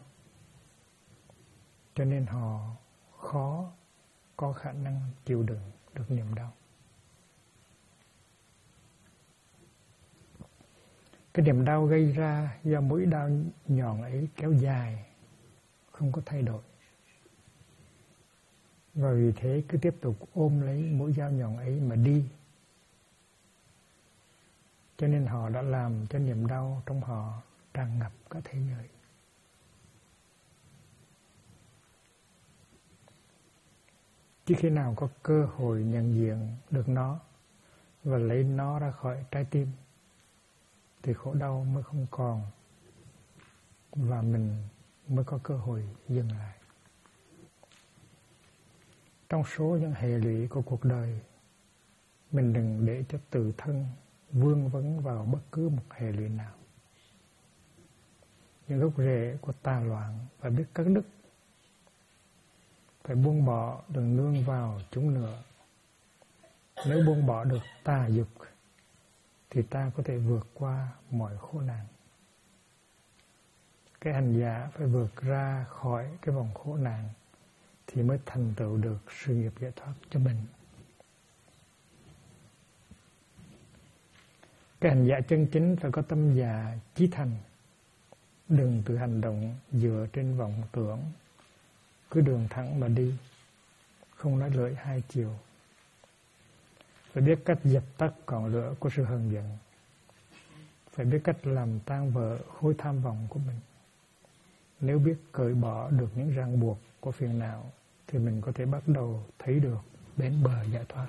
cho nên họ khó có khả năng chịu đựng được niềm đau. Cái niềm đau gây ra do mũi đau nhọn ấy kéo dài, không có thay đổi, và vì thế cứ tiếp tục ôm lấy mũi dao nhọn ấy mà đi. Cho nên họ đã làm cho niềm đau trong họ tràn ngập cả thế giới. Chỉ khi nào có cơ hội nhận diện được nó và lấy nó ra khỏi trái tim thì khổ đau mới không còn, và mình mới có cơ hội dừng lại. Trong số những hệ lụy của cuộc đời, mình đừng để cho tự thân vương vấn vào bất cứ một hệ lụy nào. Những gốc rễ của tà loạn phải biết cắt đứt, phải buông bỏ, đừng nương vào chúng nữa. Nếu buông bỏ được tà dục thì ta có thể vượt qua mọi khổ nạn. Cái hành giả phải vượt ra khỏi cái vòng khổ nạn thì mới thành tựu được sự nghiệp giải thoát cho mình. Cái hành giả chân chính phải có tâm dạ chí thành, đừng tự hành động dựa trên vọng tưởng, cứ đường thẳng mà đi, không nói lưỡi hai chiều. Phải biết cách dập tắt ngọn lửa của sự hờn giận, phải biết cách làm tan vỡ khối tham vọng của mình. Nếu biết cởi bỏ được những ràng buộc của phiền não thì mình có thể bắt đầu thấy được bến bờ giải thoát.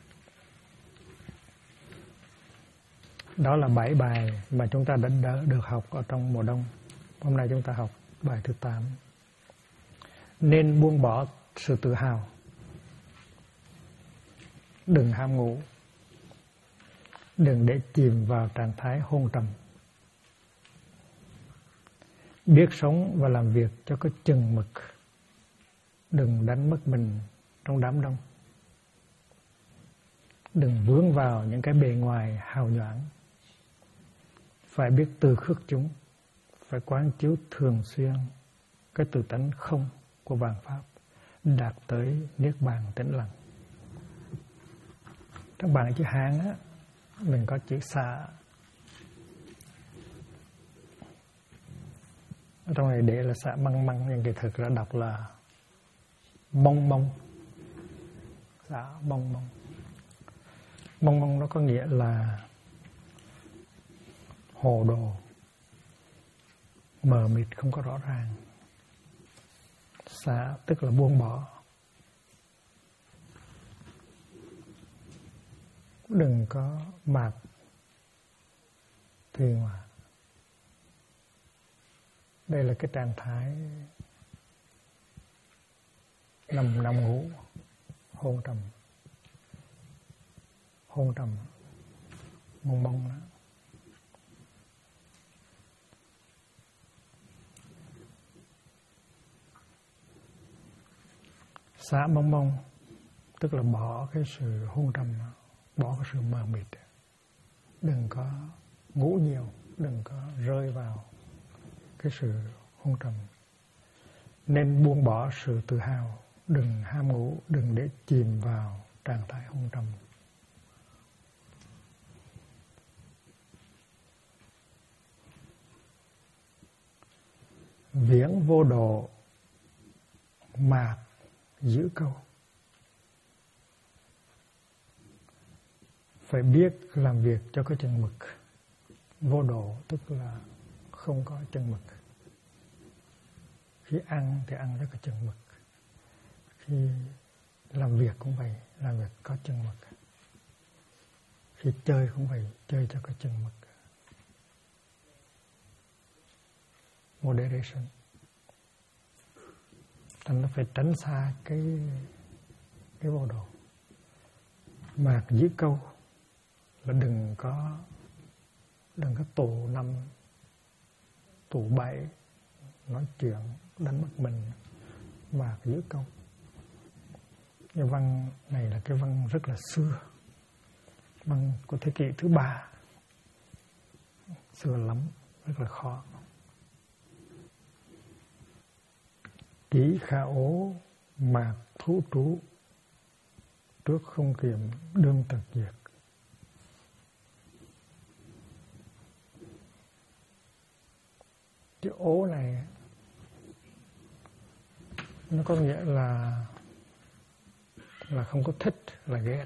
Đó là 7 bài mà chúng ta đã được học ở trong mùa đông. Hôm nay chúng ta học bài thứ 8. Nên buông bỏ sự tự hào, đừng ham ngủ, đừng để chìm vào trạng thái hôn trầm. Biết sống và làm việc cho có chừng mực, đừng đánh mất mình trong đám đông. Đừng vướng vào những cái bề ngoài hào nhoáng. Phải biết từ khước chúng, phải quán chiếu thường xuyên cái tự tánh không của vạn pháp, đạt tới niết bàn tĩnh lặng. Trong bảng chữ Hán á, mình có chữ xả. Ở trong này để là xả măng măng, nhưng kỳ thực là đọc là mông mông. Xả mông mông. Mông mông nó có nghĩa là hồ đồ, mờ mịt, không có rõ ràng. Xả tức là buông bỏ. Đừng có mạt thuyền mà. Đây là cái trạng thái nằm ngủ, hôn trầm, mông mông đó. Xả mông mông tức là bỏ cái sự hôn trầm, bỏ cái sự mờ mịt. Đừng có ngủ nhiều, đừng có rơi vào cái sự hôn trầm. Nên buông bỏ sự tự hào, đừng ham ngủ, đừng để chìm vào trạng thái hôn trầm. Viễn vô độ, mạt giữ câu. Phải biết làm việc cho có chừng mực. Vô độ tức là không có chừng mực. Khi ăn thì ăn rất có chừng mực. Khi làm việc cũng vậy, làm việc có chừng mực. Khi chơi cũng vậy, chơi cho có chừng mực. Moderation. Thành nó phải tránh xa cái vô độ. Mạc Dĩ Câu là đừng có tù 5, tù 7 nói chuyện đánh mất mình. Mạc Dĩ Câu. Cái văn này là cái văn rất là xưa, văn của thế kỷ thứ 3, xưa lắm, rất là khó. Kỷ khả ố mạc thú trú, trước không kiệm đương tật diệt. Chữ ố này nó có nghĩa là không có thích, là ghét.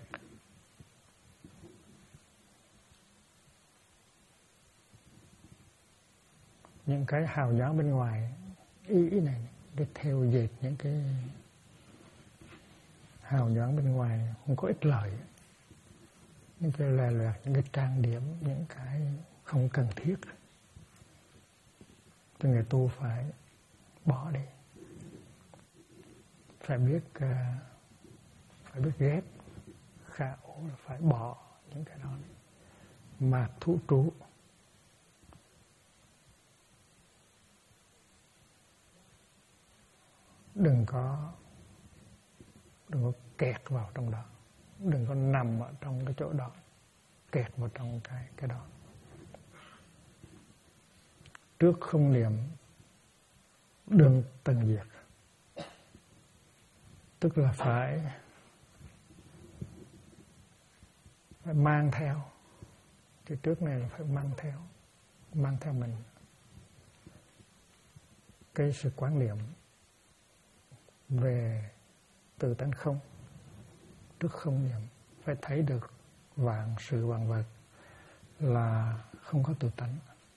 Những cái hào nhoáng bên ngoài, ý này để theo dệt những cái hào nhoáng bên ngoài không có ích lợi, những cái lòe loẹt, những cái trang điểm, những cái không cần thiết, thì người tu phải bỏ đi, phải biết ghét. Khả ố là phải bỏ những cái đó. Mạc thú trú, đừng có kẹt vào trong đó, đừng có nằm ở trong cái chỗ đó, kẹt vào trong cái đó. Trước không niệm đương tận diệt, tức là phải mang theo. Cái trước này là phải mang theo mình cái sự quán niệm về từ tánh không. Trước không niệm phải thấy được vạn sự vạn vật là không có tự tánh.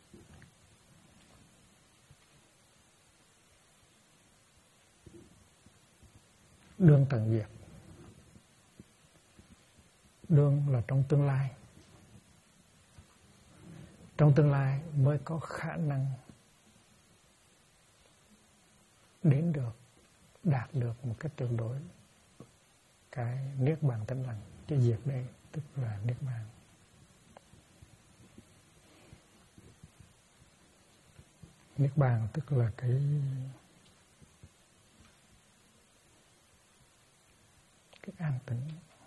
Đương tận diệt, đương là trong tương lai. Trong tương lai mới có khả năng đến được, đạt được một cách tuyệt đối cái niết bàn tĩnh lặng. Cái diệt đây tức là niết bàn. Niết bàn tức là cái an tĩnh.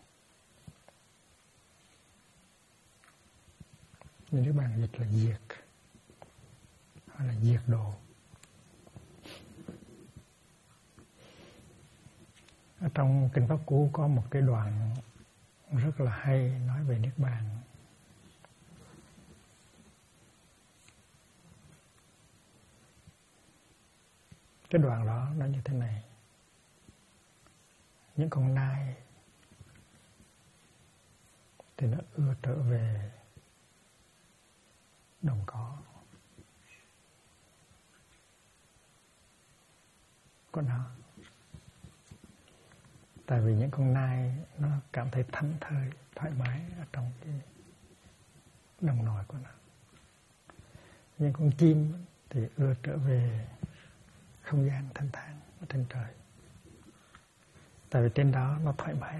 Nhưng niết bàn dịch là diệt, hay là diệt độ. Ở trong Kinh Pháp Cú có một cái đoạn rất là hay nói về niết bàn. Cái đoạn đó nó như thế này: những con nai thì nó ưa trở về đồng cỏ của nó. Tại vì những con nai nó cảm thấy thảnh thơi, thoải mái ở trong cái đồng nồi của nó. Những con chim thì ưa trở về không gian thanh thản ở trên trời. Tại vì trên đó nó thoải mái.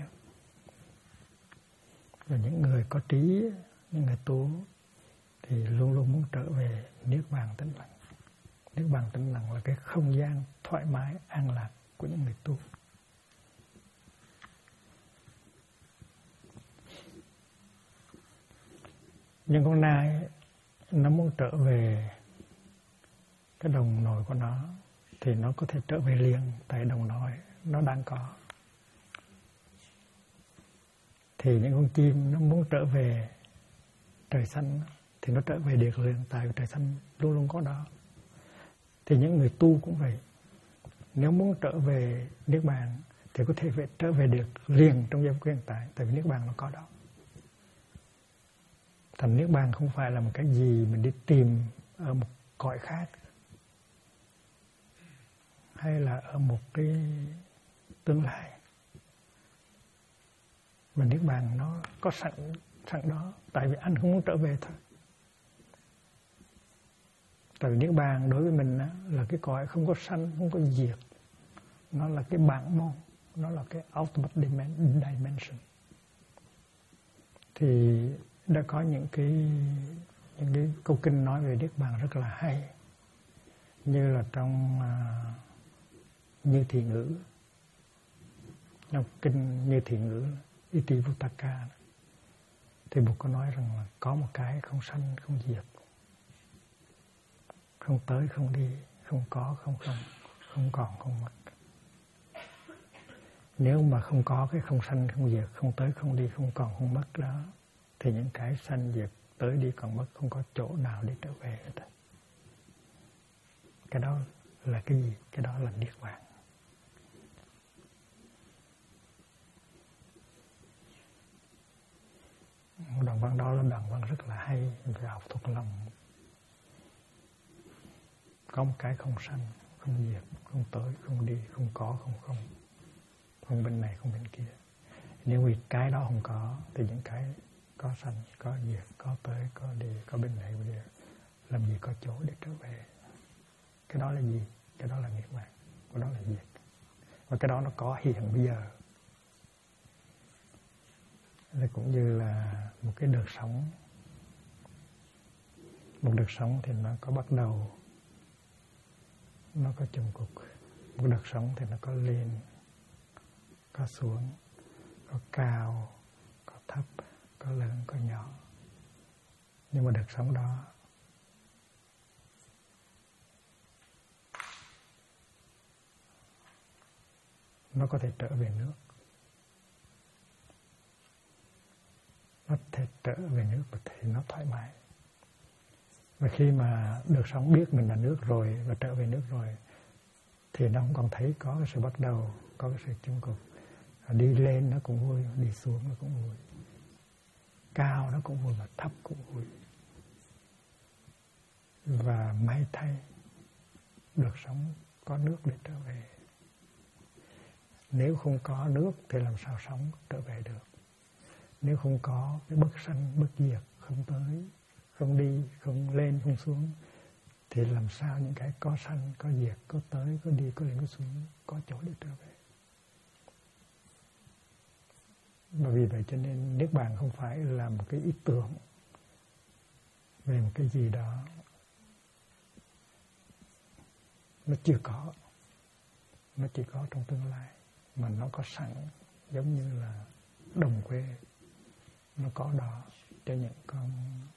Và những người có trí, những người tu thì luôn luôn muốn trở về niết bàn tĩnh lặng. Niết bàn tĩnh lặng là cái không gian thoải mái, an lạc của những người tu. Nhưng con nai nó muốn trở về cái đồng nồi của nó thì nó có thể trở về liền, tại đồng nồi nó đang có. Thì những con chim nó muốn trở về trời xanh thì nó trở về được liền, tại trời xanh luôn luôn có đó. Thì những người tu cũng vậy. Nếu muốn trở về niết bàn thì có thể trở về được liền trong giây phút hiện tại, tại vì niết bàn nó có đó. Thành niết bàn không phải là một cái gì mình đi tìm ở một cõi khác, hay là ở một cái tương lai. Mà niết bàn nó có sẵn đó, tại vì anh không muốn trở về thôi. Tại vì niết bàn đối với mình là cái cõi không có sanh, không có diệt. Nó là cái bản môn, nó là cái ultimate dimension. thì đã có những cái câu kinh nói về Niết Bàn rất là hay, như là trong Như Thị Ngữ, trong kinh Như Thị Ngữ Itivuttaka, thì Bụt có nói rằng là có một cái không sanh không diệt, không tới không đi, không có không không, không còn không mất. Nếu mà không có cái không sanh không diệt, không tới không đi, không còn không mất đó, thì những cái sanh diệt tới đi còn mất không có chỗ nào để trở về hết. Cái đó là cái gì? Cái đó là Niết Bàn. Đoạn văn đó là đoạn văn rất là hay về học thuộc lòng. Có một cái không sanh, không diệt, không tới, không đi, không có, không không. Không bên này, không bên kia. Nếu vì cái đó không có, thì những cái có sanh, có diệt, có tới, có đi, có bên này, bên kia, làm gì có chỗ để trở về. Cái đó là gì? Cái đó là Niết Bàn. Cái đó là diệt. Và cái đó nó có hiện bây giờ. Đây cũng như là một cái đợt sống. Một đợt sống thì nó có bắt đầu, nó có chung cục. Một đợt sống thì nó có lên, có xuống, có cao, có thấp, có lớn, có nhỏ. Nhưng mà đợt sống đó nó có thể trở về nước. Nó thể trở về nước thì nó thoải mái. Và khi mà được sống biết mình là nước rồi và trở về nước rồi, thì nó không còn thấy có cái sự bắt đầu, có cái sự chung cục. Đi lên nó cũng vui, đi xuống nó cũng vui. Cao nó cũng vui và thấp cũng vui. Và may thay được sống có nước để trở về. Nếu không có nước thì làm sao sống trở về được. Nếu không có cái bất sanh, bất diệt, không tới, không đi, không lên, không xuống, thì làm sao những cái có sanh, có diệt, có tới, có đi, có lên, có xuống, có chỗ để trở về. Và vì vậy cho nên Niết Bàn không phải là một cái ý tưởng về một cái gì đó nó chưa có, nó chỉ có trong tương lai, mà nó có sẵn, giống như là đồng quê nó có đó cho những con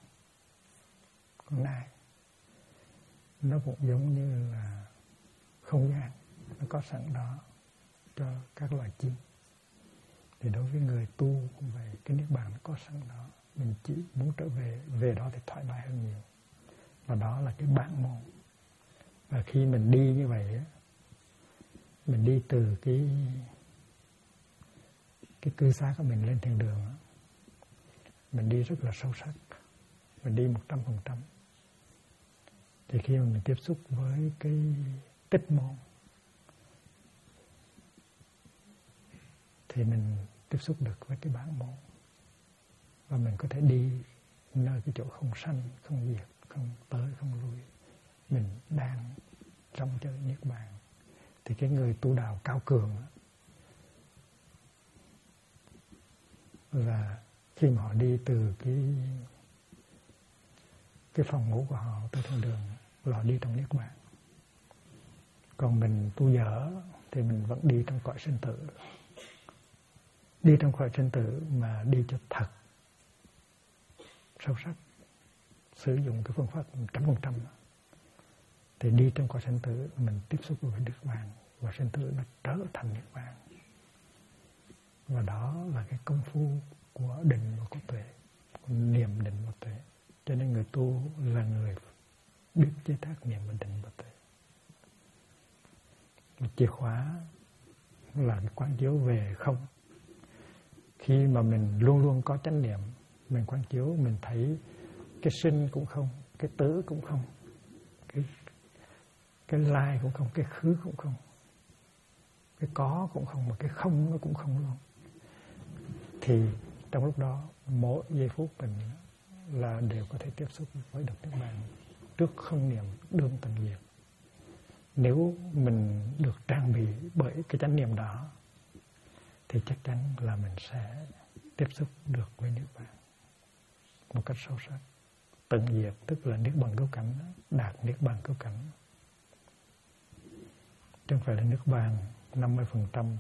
nai. Nó cũng giống như là không gian nó có sẵn đó cho các loài chim. Thì đối với người tu cũng vậy, cái Niết Bàn nó có sẵn đó. Mình chỉ muốn trở về đó thì thoải mái hơn nhiều. Và đó là cái bản môn. Và khi mình đi như vậy, mình đi từ cái cư xá của mình lên thiên đường, mình đi rất là sâu sắc, mình đi 100%. Thì khi mà mình tiếp xúc với cái tích môn, thì mình tiếp xúc được với cái bản môn. Và mình có thể đi nơi cái chỗ không sanh, không diệt, không tới, không lui. Mình đang trong chơi Niết Bàn. Thì cái người tu đạo cao cường là khi mà họ đi từ cái phòng ngủ của họ tới thiên đường, là họ đi trong Niết Bàn. Còn mình tu dở thì mình vẫn đi trong cõi sinh tử. Đi trong cõi sinh tử mà đi cho thật sâu sắc, sử dụng cái phương pháp 100%, thì đi trong cõi sinh tử mình tiếp xúc với Niết Bàn, và sinh tử nó trở thành Niết Bàn. Và đó là cái công phu của định và của tuệ, của niệm, định và tuệ. Cho nên người tu là người biết chế tác niệm và định và tuệ. Chìa khóa là quán chiếu về không. Khi mà mình luôn luôn có chánh niệm, mình quán chiếu, mình thấy cái sinh cũng không, cái tử cũng không, cái lai cũng không, cái khứ cũng không, cái có cũng không, mà cái không nó cũng không luôn. Thì trong lúc đó mỗi giây phút mình là đều có thể tiếp xúc với được Niết Bàn trước không niệm đương tận diệt. Nếu mình được trang bị bởi cái chánh niệm đó, thì chắc chắn là mình sẽ tiếp xúc được với Niết Bàn. một cách sâu sắc. Tận diệt tức là niết bàn cứu cảnh, đạt niết bàn cứu cảnh. Chứ không phải là niết bàn 50%.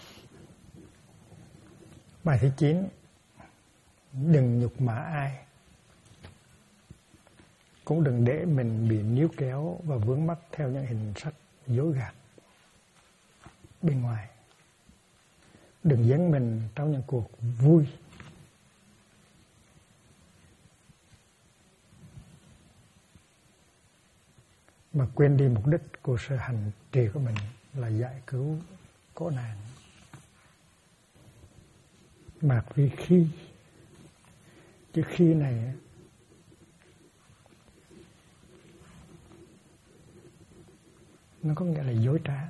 Bài thứ 9, đừng nhục mạ ai, cũng đừng để mình bị níu kéo và vướng mắc theo những hình sắc dối gạt bên ngoài. Đừng dấn mình trong những cuộc vui mà quên đi mục đích của sự hành trì của mình là giải cứu khổ nạn. Mạc vi khi, chứ khi này nó có nghĩa là dối trá.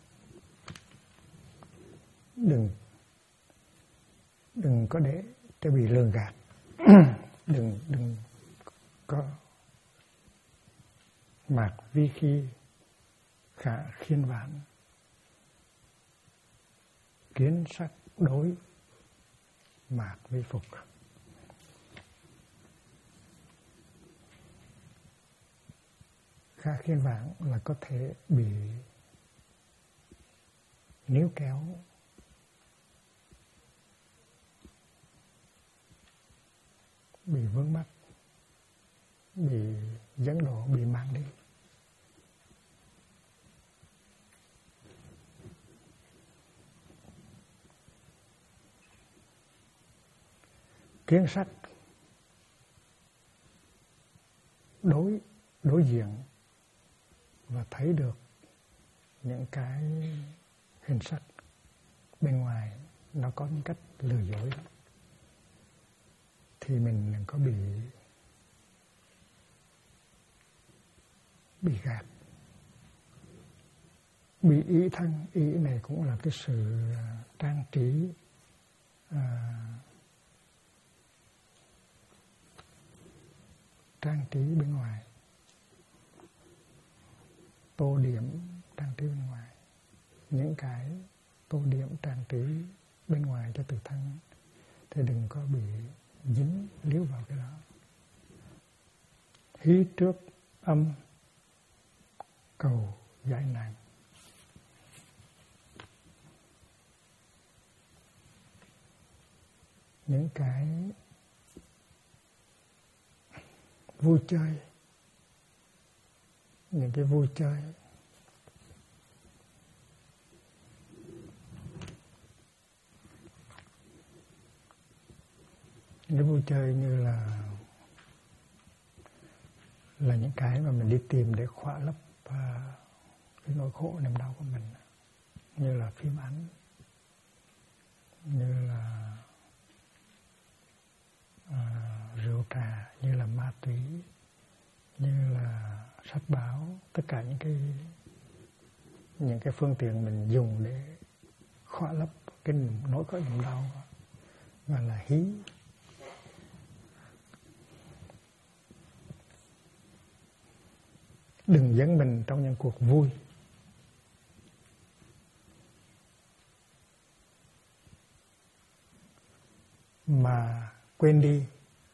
Đừng có để cho bị lường gạt. đừng có mạc vi khi khả khiên vãn, kiến sắc đối mạc vi phục. Khả khiên vãn là có thể bị níu kéo, bị vướng mắc, bị dẫn độ, bị mang đi. Kiến sắc đối diện và thấy được những cái hình sắc bên ngoài nó có những cách lừa dối, thì mình đừng có bị gạt. Bị ý thân, ý này cũng là cái sự trang trí, trang trí bên ngoài, tô điểm trang trí bên ngoài. Những cái tô điểm trang trí bên ngoài cho tự thân thì đừng có bị dính líu vào cái đó. Hí trước âm cầu giải nạn. Những cái vui chơi, những cái vui chơi như là những cái mà mình đi tìm để khỏa lấp cái nỗi khổ niềm đau của mình, như là phim ảnh, như là rượu trà, như là ma túy, như là sách báo, tất cả những cái phương tiện mình dùng để khỏa lấp cái nỗi khổ niềm đau, và là hí. Đừng dấn mình trong những cuộc vui mà quên đi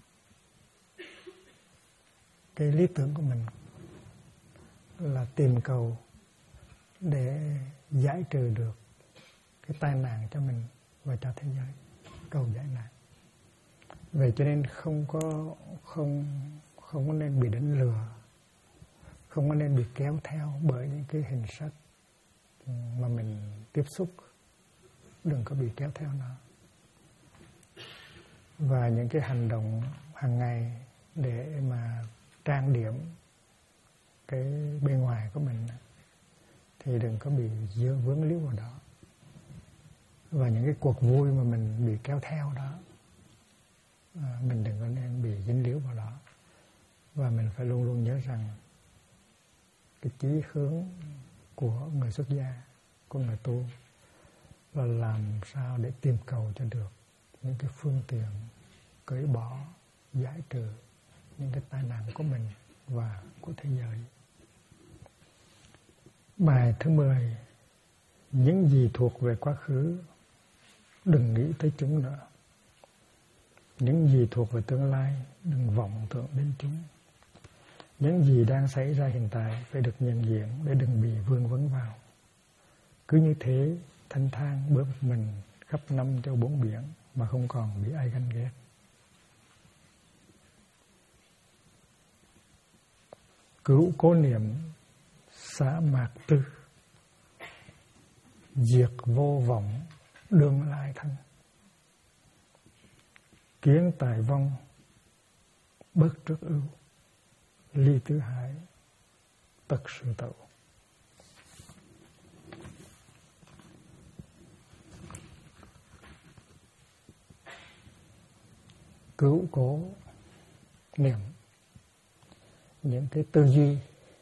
cái lý tưởng của mình là tìm cầu để giải trừ được cái tai nạn cho mình và cho thế giới, cầu giải nạn. Vậy cho nên không có nên bị đánh lừa, không có nên bị kéo theo bởi những cái hình sắc mà mình tiếp xúc. Đừng có bị kéo theo nó. Và những cái hành động hàng ngày để mà trang điểm cái bên ngoài của mình thì đừng có bị vướng líu vào đó. Và những cái cuộc vui mà mình bị kéo theo đó, mình đừng có nên bị dính líu vào đó. Và mình phải luôn luôn nhớ rằng cái chí hướng của người xuất gia, của người tu là làm sao để tìm cầu cho được những cái phương tiện cởi bỏ, giải trừ những cái tai nạn của mình và của thế giới. Bài thứ 10, những gì thuộc về quá khứ đừng nghĩ tới chúng nữa. Những gì thuộc về tương lai đừng vọng tưởng đến chúng. Những gì đang xảy ra hiện tại phải được nhận diện để đừng bị vương vấn vào. Cứ như thế thanh thang bước mình khắp năm châu bốn biển mà không còn bị ai ganh ghét. Cứu cố niệm xả mạc tư, diệt vô vọng đương lai thân. Kiến tài vong bất trước ưu, ly tứ hải tất sự tậu. Cứu cố niệm những cái tư duy,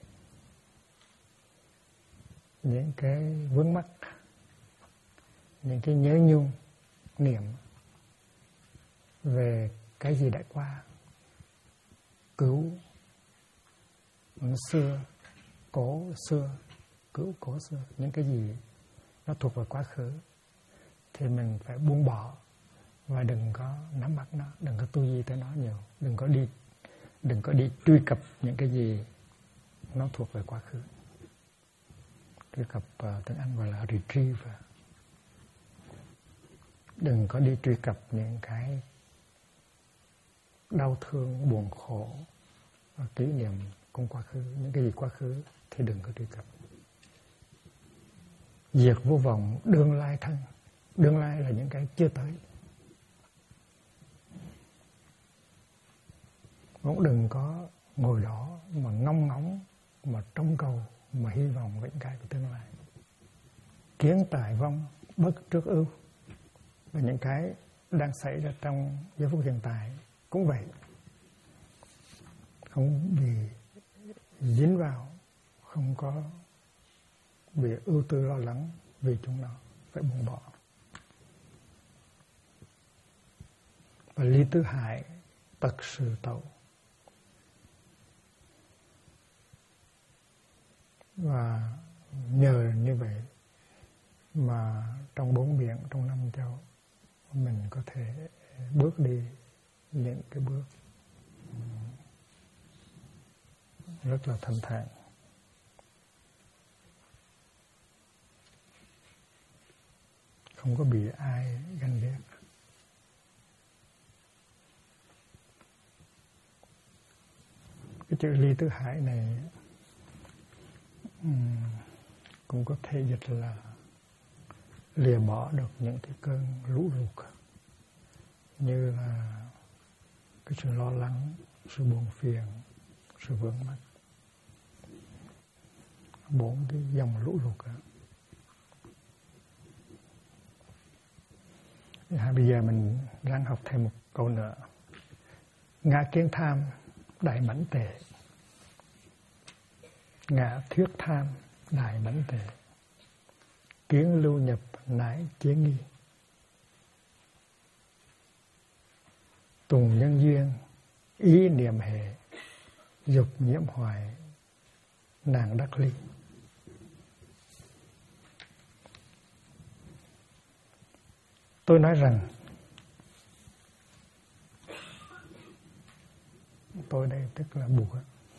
những cái vướng mắc, những cái nhớ nhung niệm về cái gì đã qua. Cứu xưa, cố xưa, cứu cố xưa. Những cái gì nó thuộc về quá khứ thì mình phải buông bỏ và đừng có nắm bắt nó, đừng có tu duy tới nó nhiều, đừng có đi truy cập những cái gì nó thuộc về quá khứ. Truy cập tiếng Anh gọi là retrieve. Đừng có đi truy cập những cái đau thương, buồn khổ, kỷ niệm cùng quá khứ. Những cái gì quá khứ thì đừng có truy cập. Diệt vô vọng đương lai thân. Đương lai là những cái chưa tới. Cũng đừng có ngồi đó mà ngóng ngóng, mà trông cầu, mà hy vọng những cái của tương lai. Kiến tài vong bất trước ưu. Và những cái đang xảy ra trong giây phút hiện tại cũng vậy. Không bị dính vào, không có bị ưu tư lo lắng vì chúng nó, phải buông bỏ. Và ly tứ hải tật sự tậu. Và nhờ như vậy mà trong bốn biển, trong năm châu, mình có thể bước đi những cái bước rất là thanh thản. Không có bị ai ganh ghét. Cái chữ ly tứ hải này cũng có thể dịch là lìa bỏ được những cái cơn lũ lụt, như là cái sự lo lắng, sự buồn phiền, sự vướng mắc. 4 cái dòng lũ lụt đó. Bây giờ mình đang học thêm một câu nữa. Ngã kiến tham đại mãnh tệ, ngã thuyết tham đại mãnh tệ, kiến lưu nhập nãi chế nghi. Tùng nhân duyên ý niệm hệ, dục nhiễm hoài nàng đắc ly. Tôi nói rằng, tôi đây tức là buộc.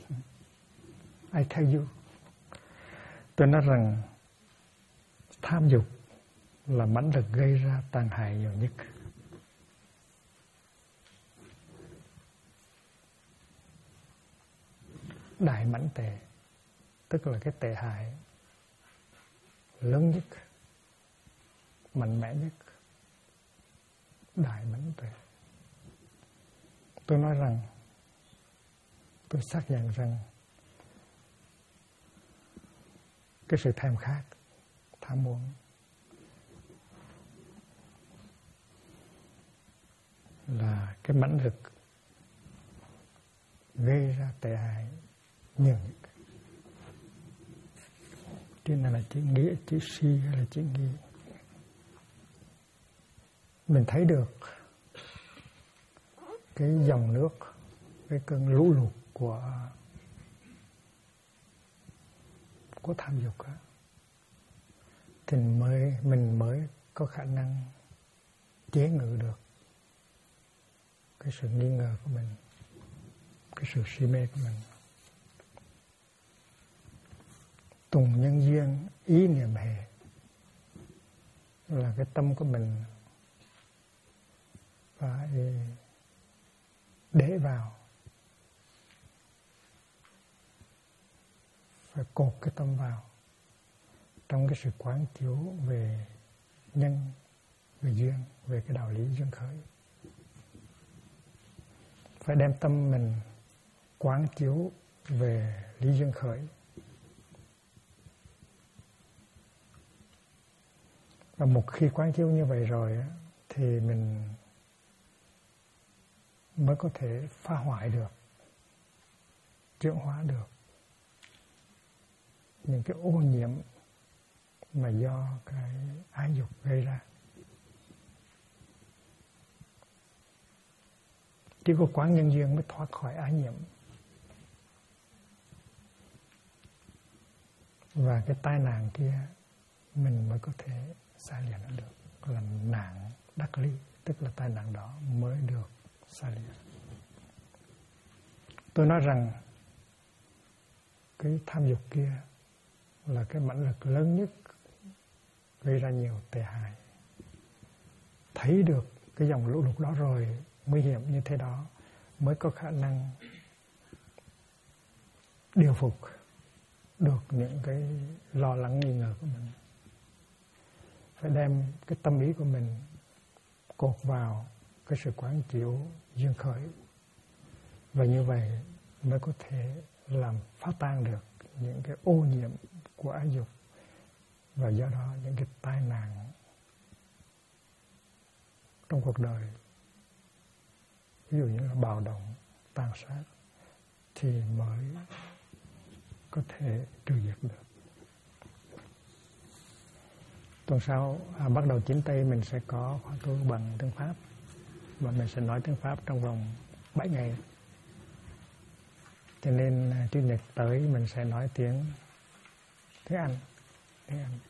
I tell you. Tôi nói rằng tham dục là mãnh lực gây ra tàn hại nhiều nhất. Đại mãnh tệ, tức là cái tệ hại lớn nhất, mạnh mẽ nhất. Đại mãnh tệ. Tôi nói rằng, tôi xác nhận rằng cái sự thèm khát, tham muốn là cái mãnh lực gây ra tệ hại nhiều nhất. Chứ này là chữ nghĩa, chữ si hay là chữ nghi. Mình thấy được cái dòng nước, cái cơn lũ lụt của tham dục đó, thì mình mới có khả năng chế ngự được cái sự nghi ngờ của mình, cái sự si mê của mình. Tùng nhân duyên ý niệm hệ là cái tâm của mình phải để vào, phải cột cái tâm vào trong cái sự quán chiếu về nhân, về duyên, về cái đạo lý duyên khởi. Phải đem tâm mình quán chiếu về lý duyên khởi. Và một khi quán chiếu như vậy rồi thì mình mới có thể phá hoại được, chuyển hóa được những cái ô nhiễm mà do cái ái dục gây ra. Chỉ có quán nhân duyên mới thoát khỏi ái nhiễm. Và cái tai nạn kia mình mới có thể xa lìa nó được. Gọi là nạn đắc ly, tức là tai nạn đó mới được xa lìa. Tôi nói rằng cái tham dục kia là cái mãnh lực lớn nhất gây ra nhiều tệ hại. Thấy được cái dòng lũ lụt đó rồi, nguy hiểm như thế đó, mới có khả năng điều phục được những cái lo lắng nghi ngờ của mình. Phải đem cái tâm ý của mình cột vào cái sự quán chiếu duyên khởi. Và như vậy mới có thể làm phá tan được những cái ô nhiễm của ái dục. Và do đó những cái tai nạn trong cuộc đời, ví dụ như là bạo động, tàn sát, thì mới có thể trừ diệt được. Tuần sau bắt đầu 9 Tây mình sẽ có khóa tu bằng tiếng Pháp. Và mình sẽ nói tiếng Pháp trong vòng 7 ngày. Cho nên Chủ nhật tới mình sẽ nói tiếng Anh.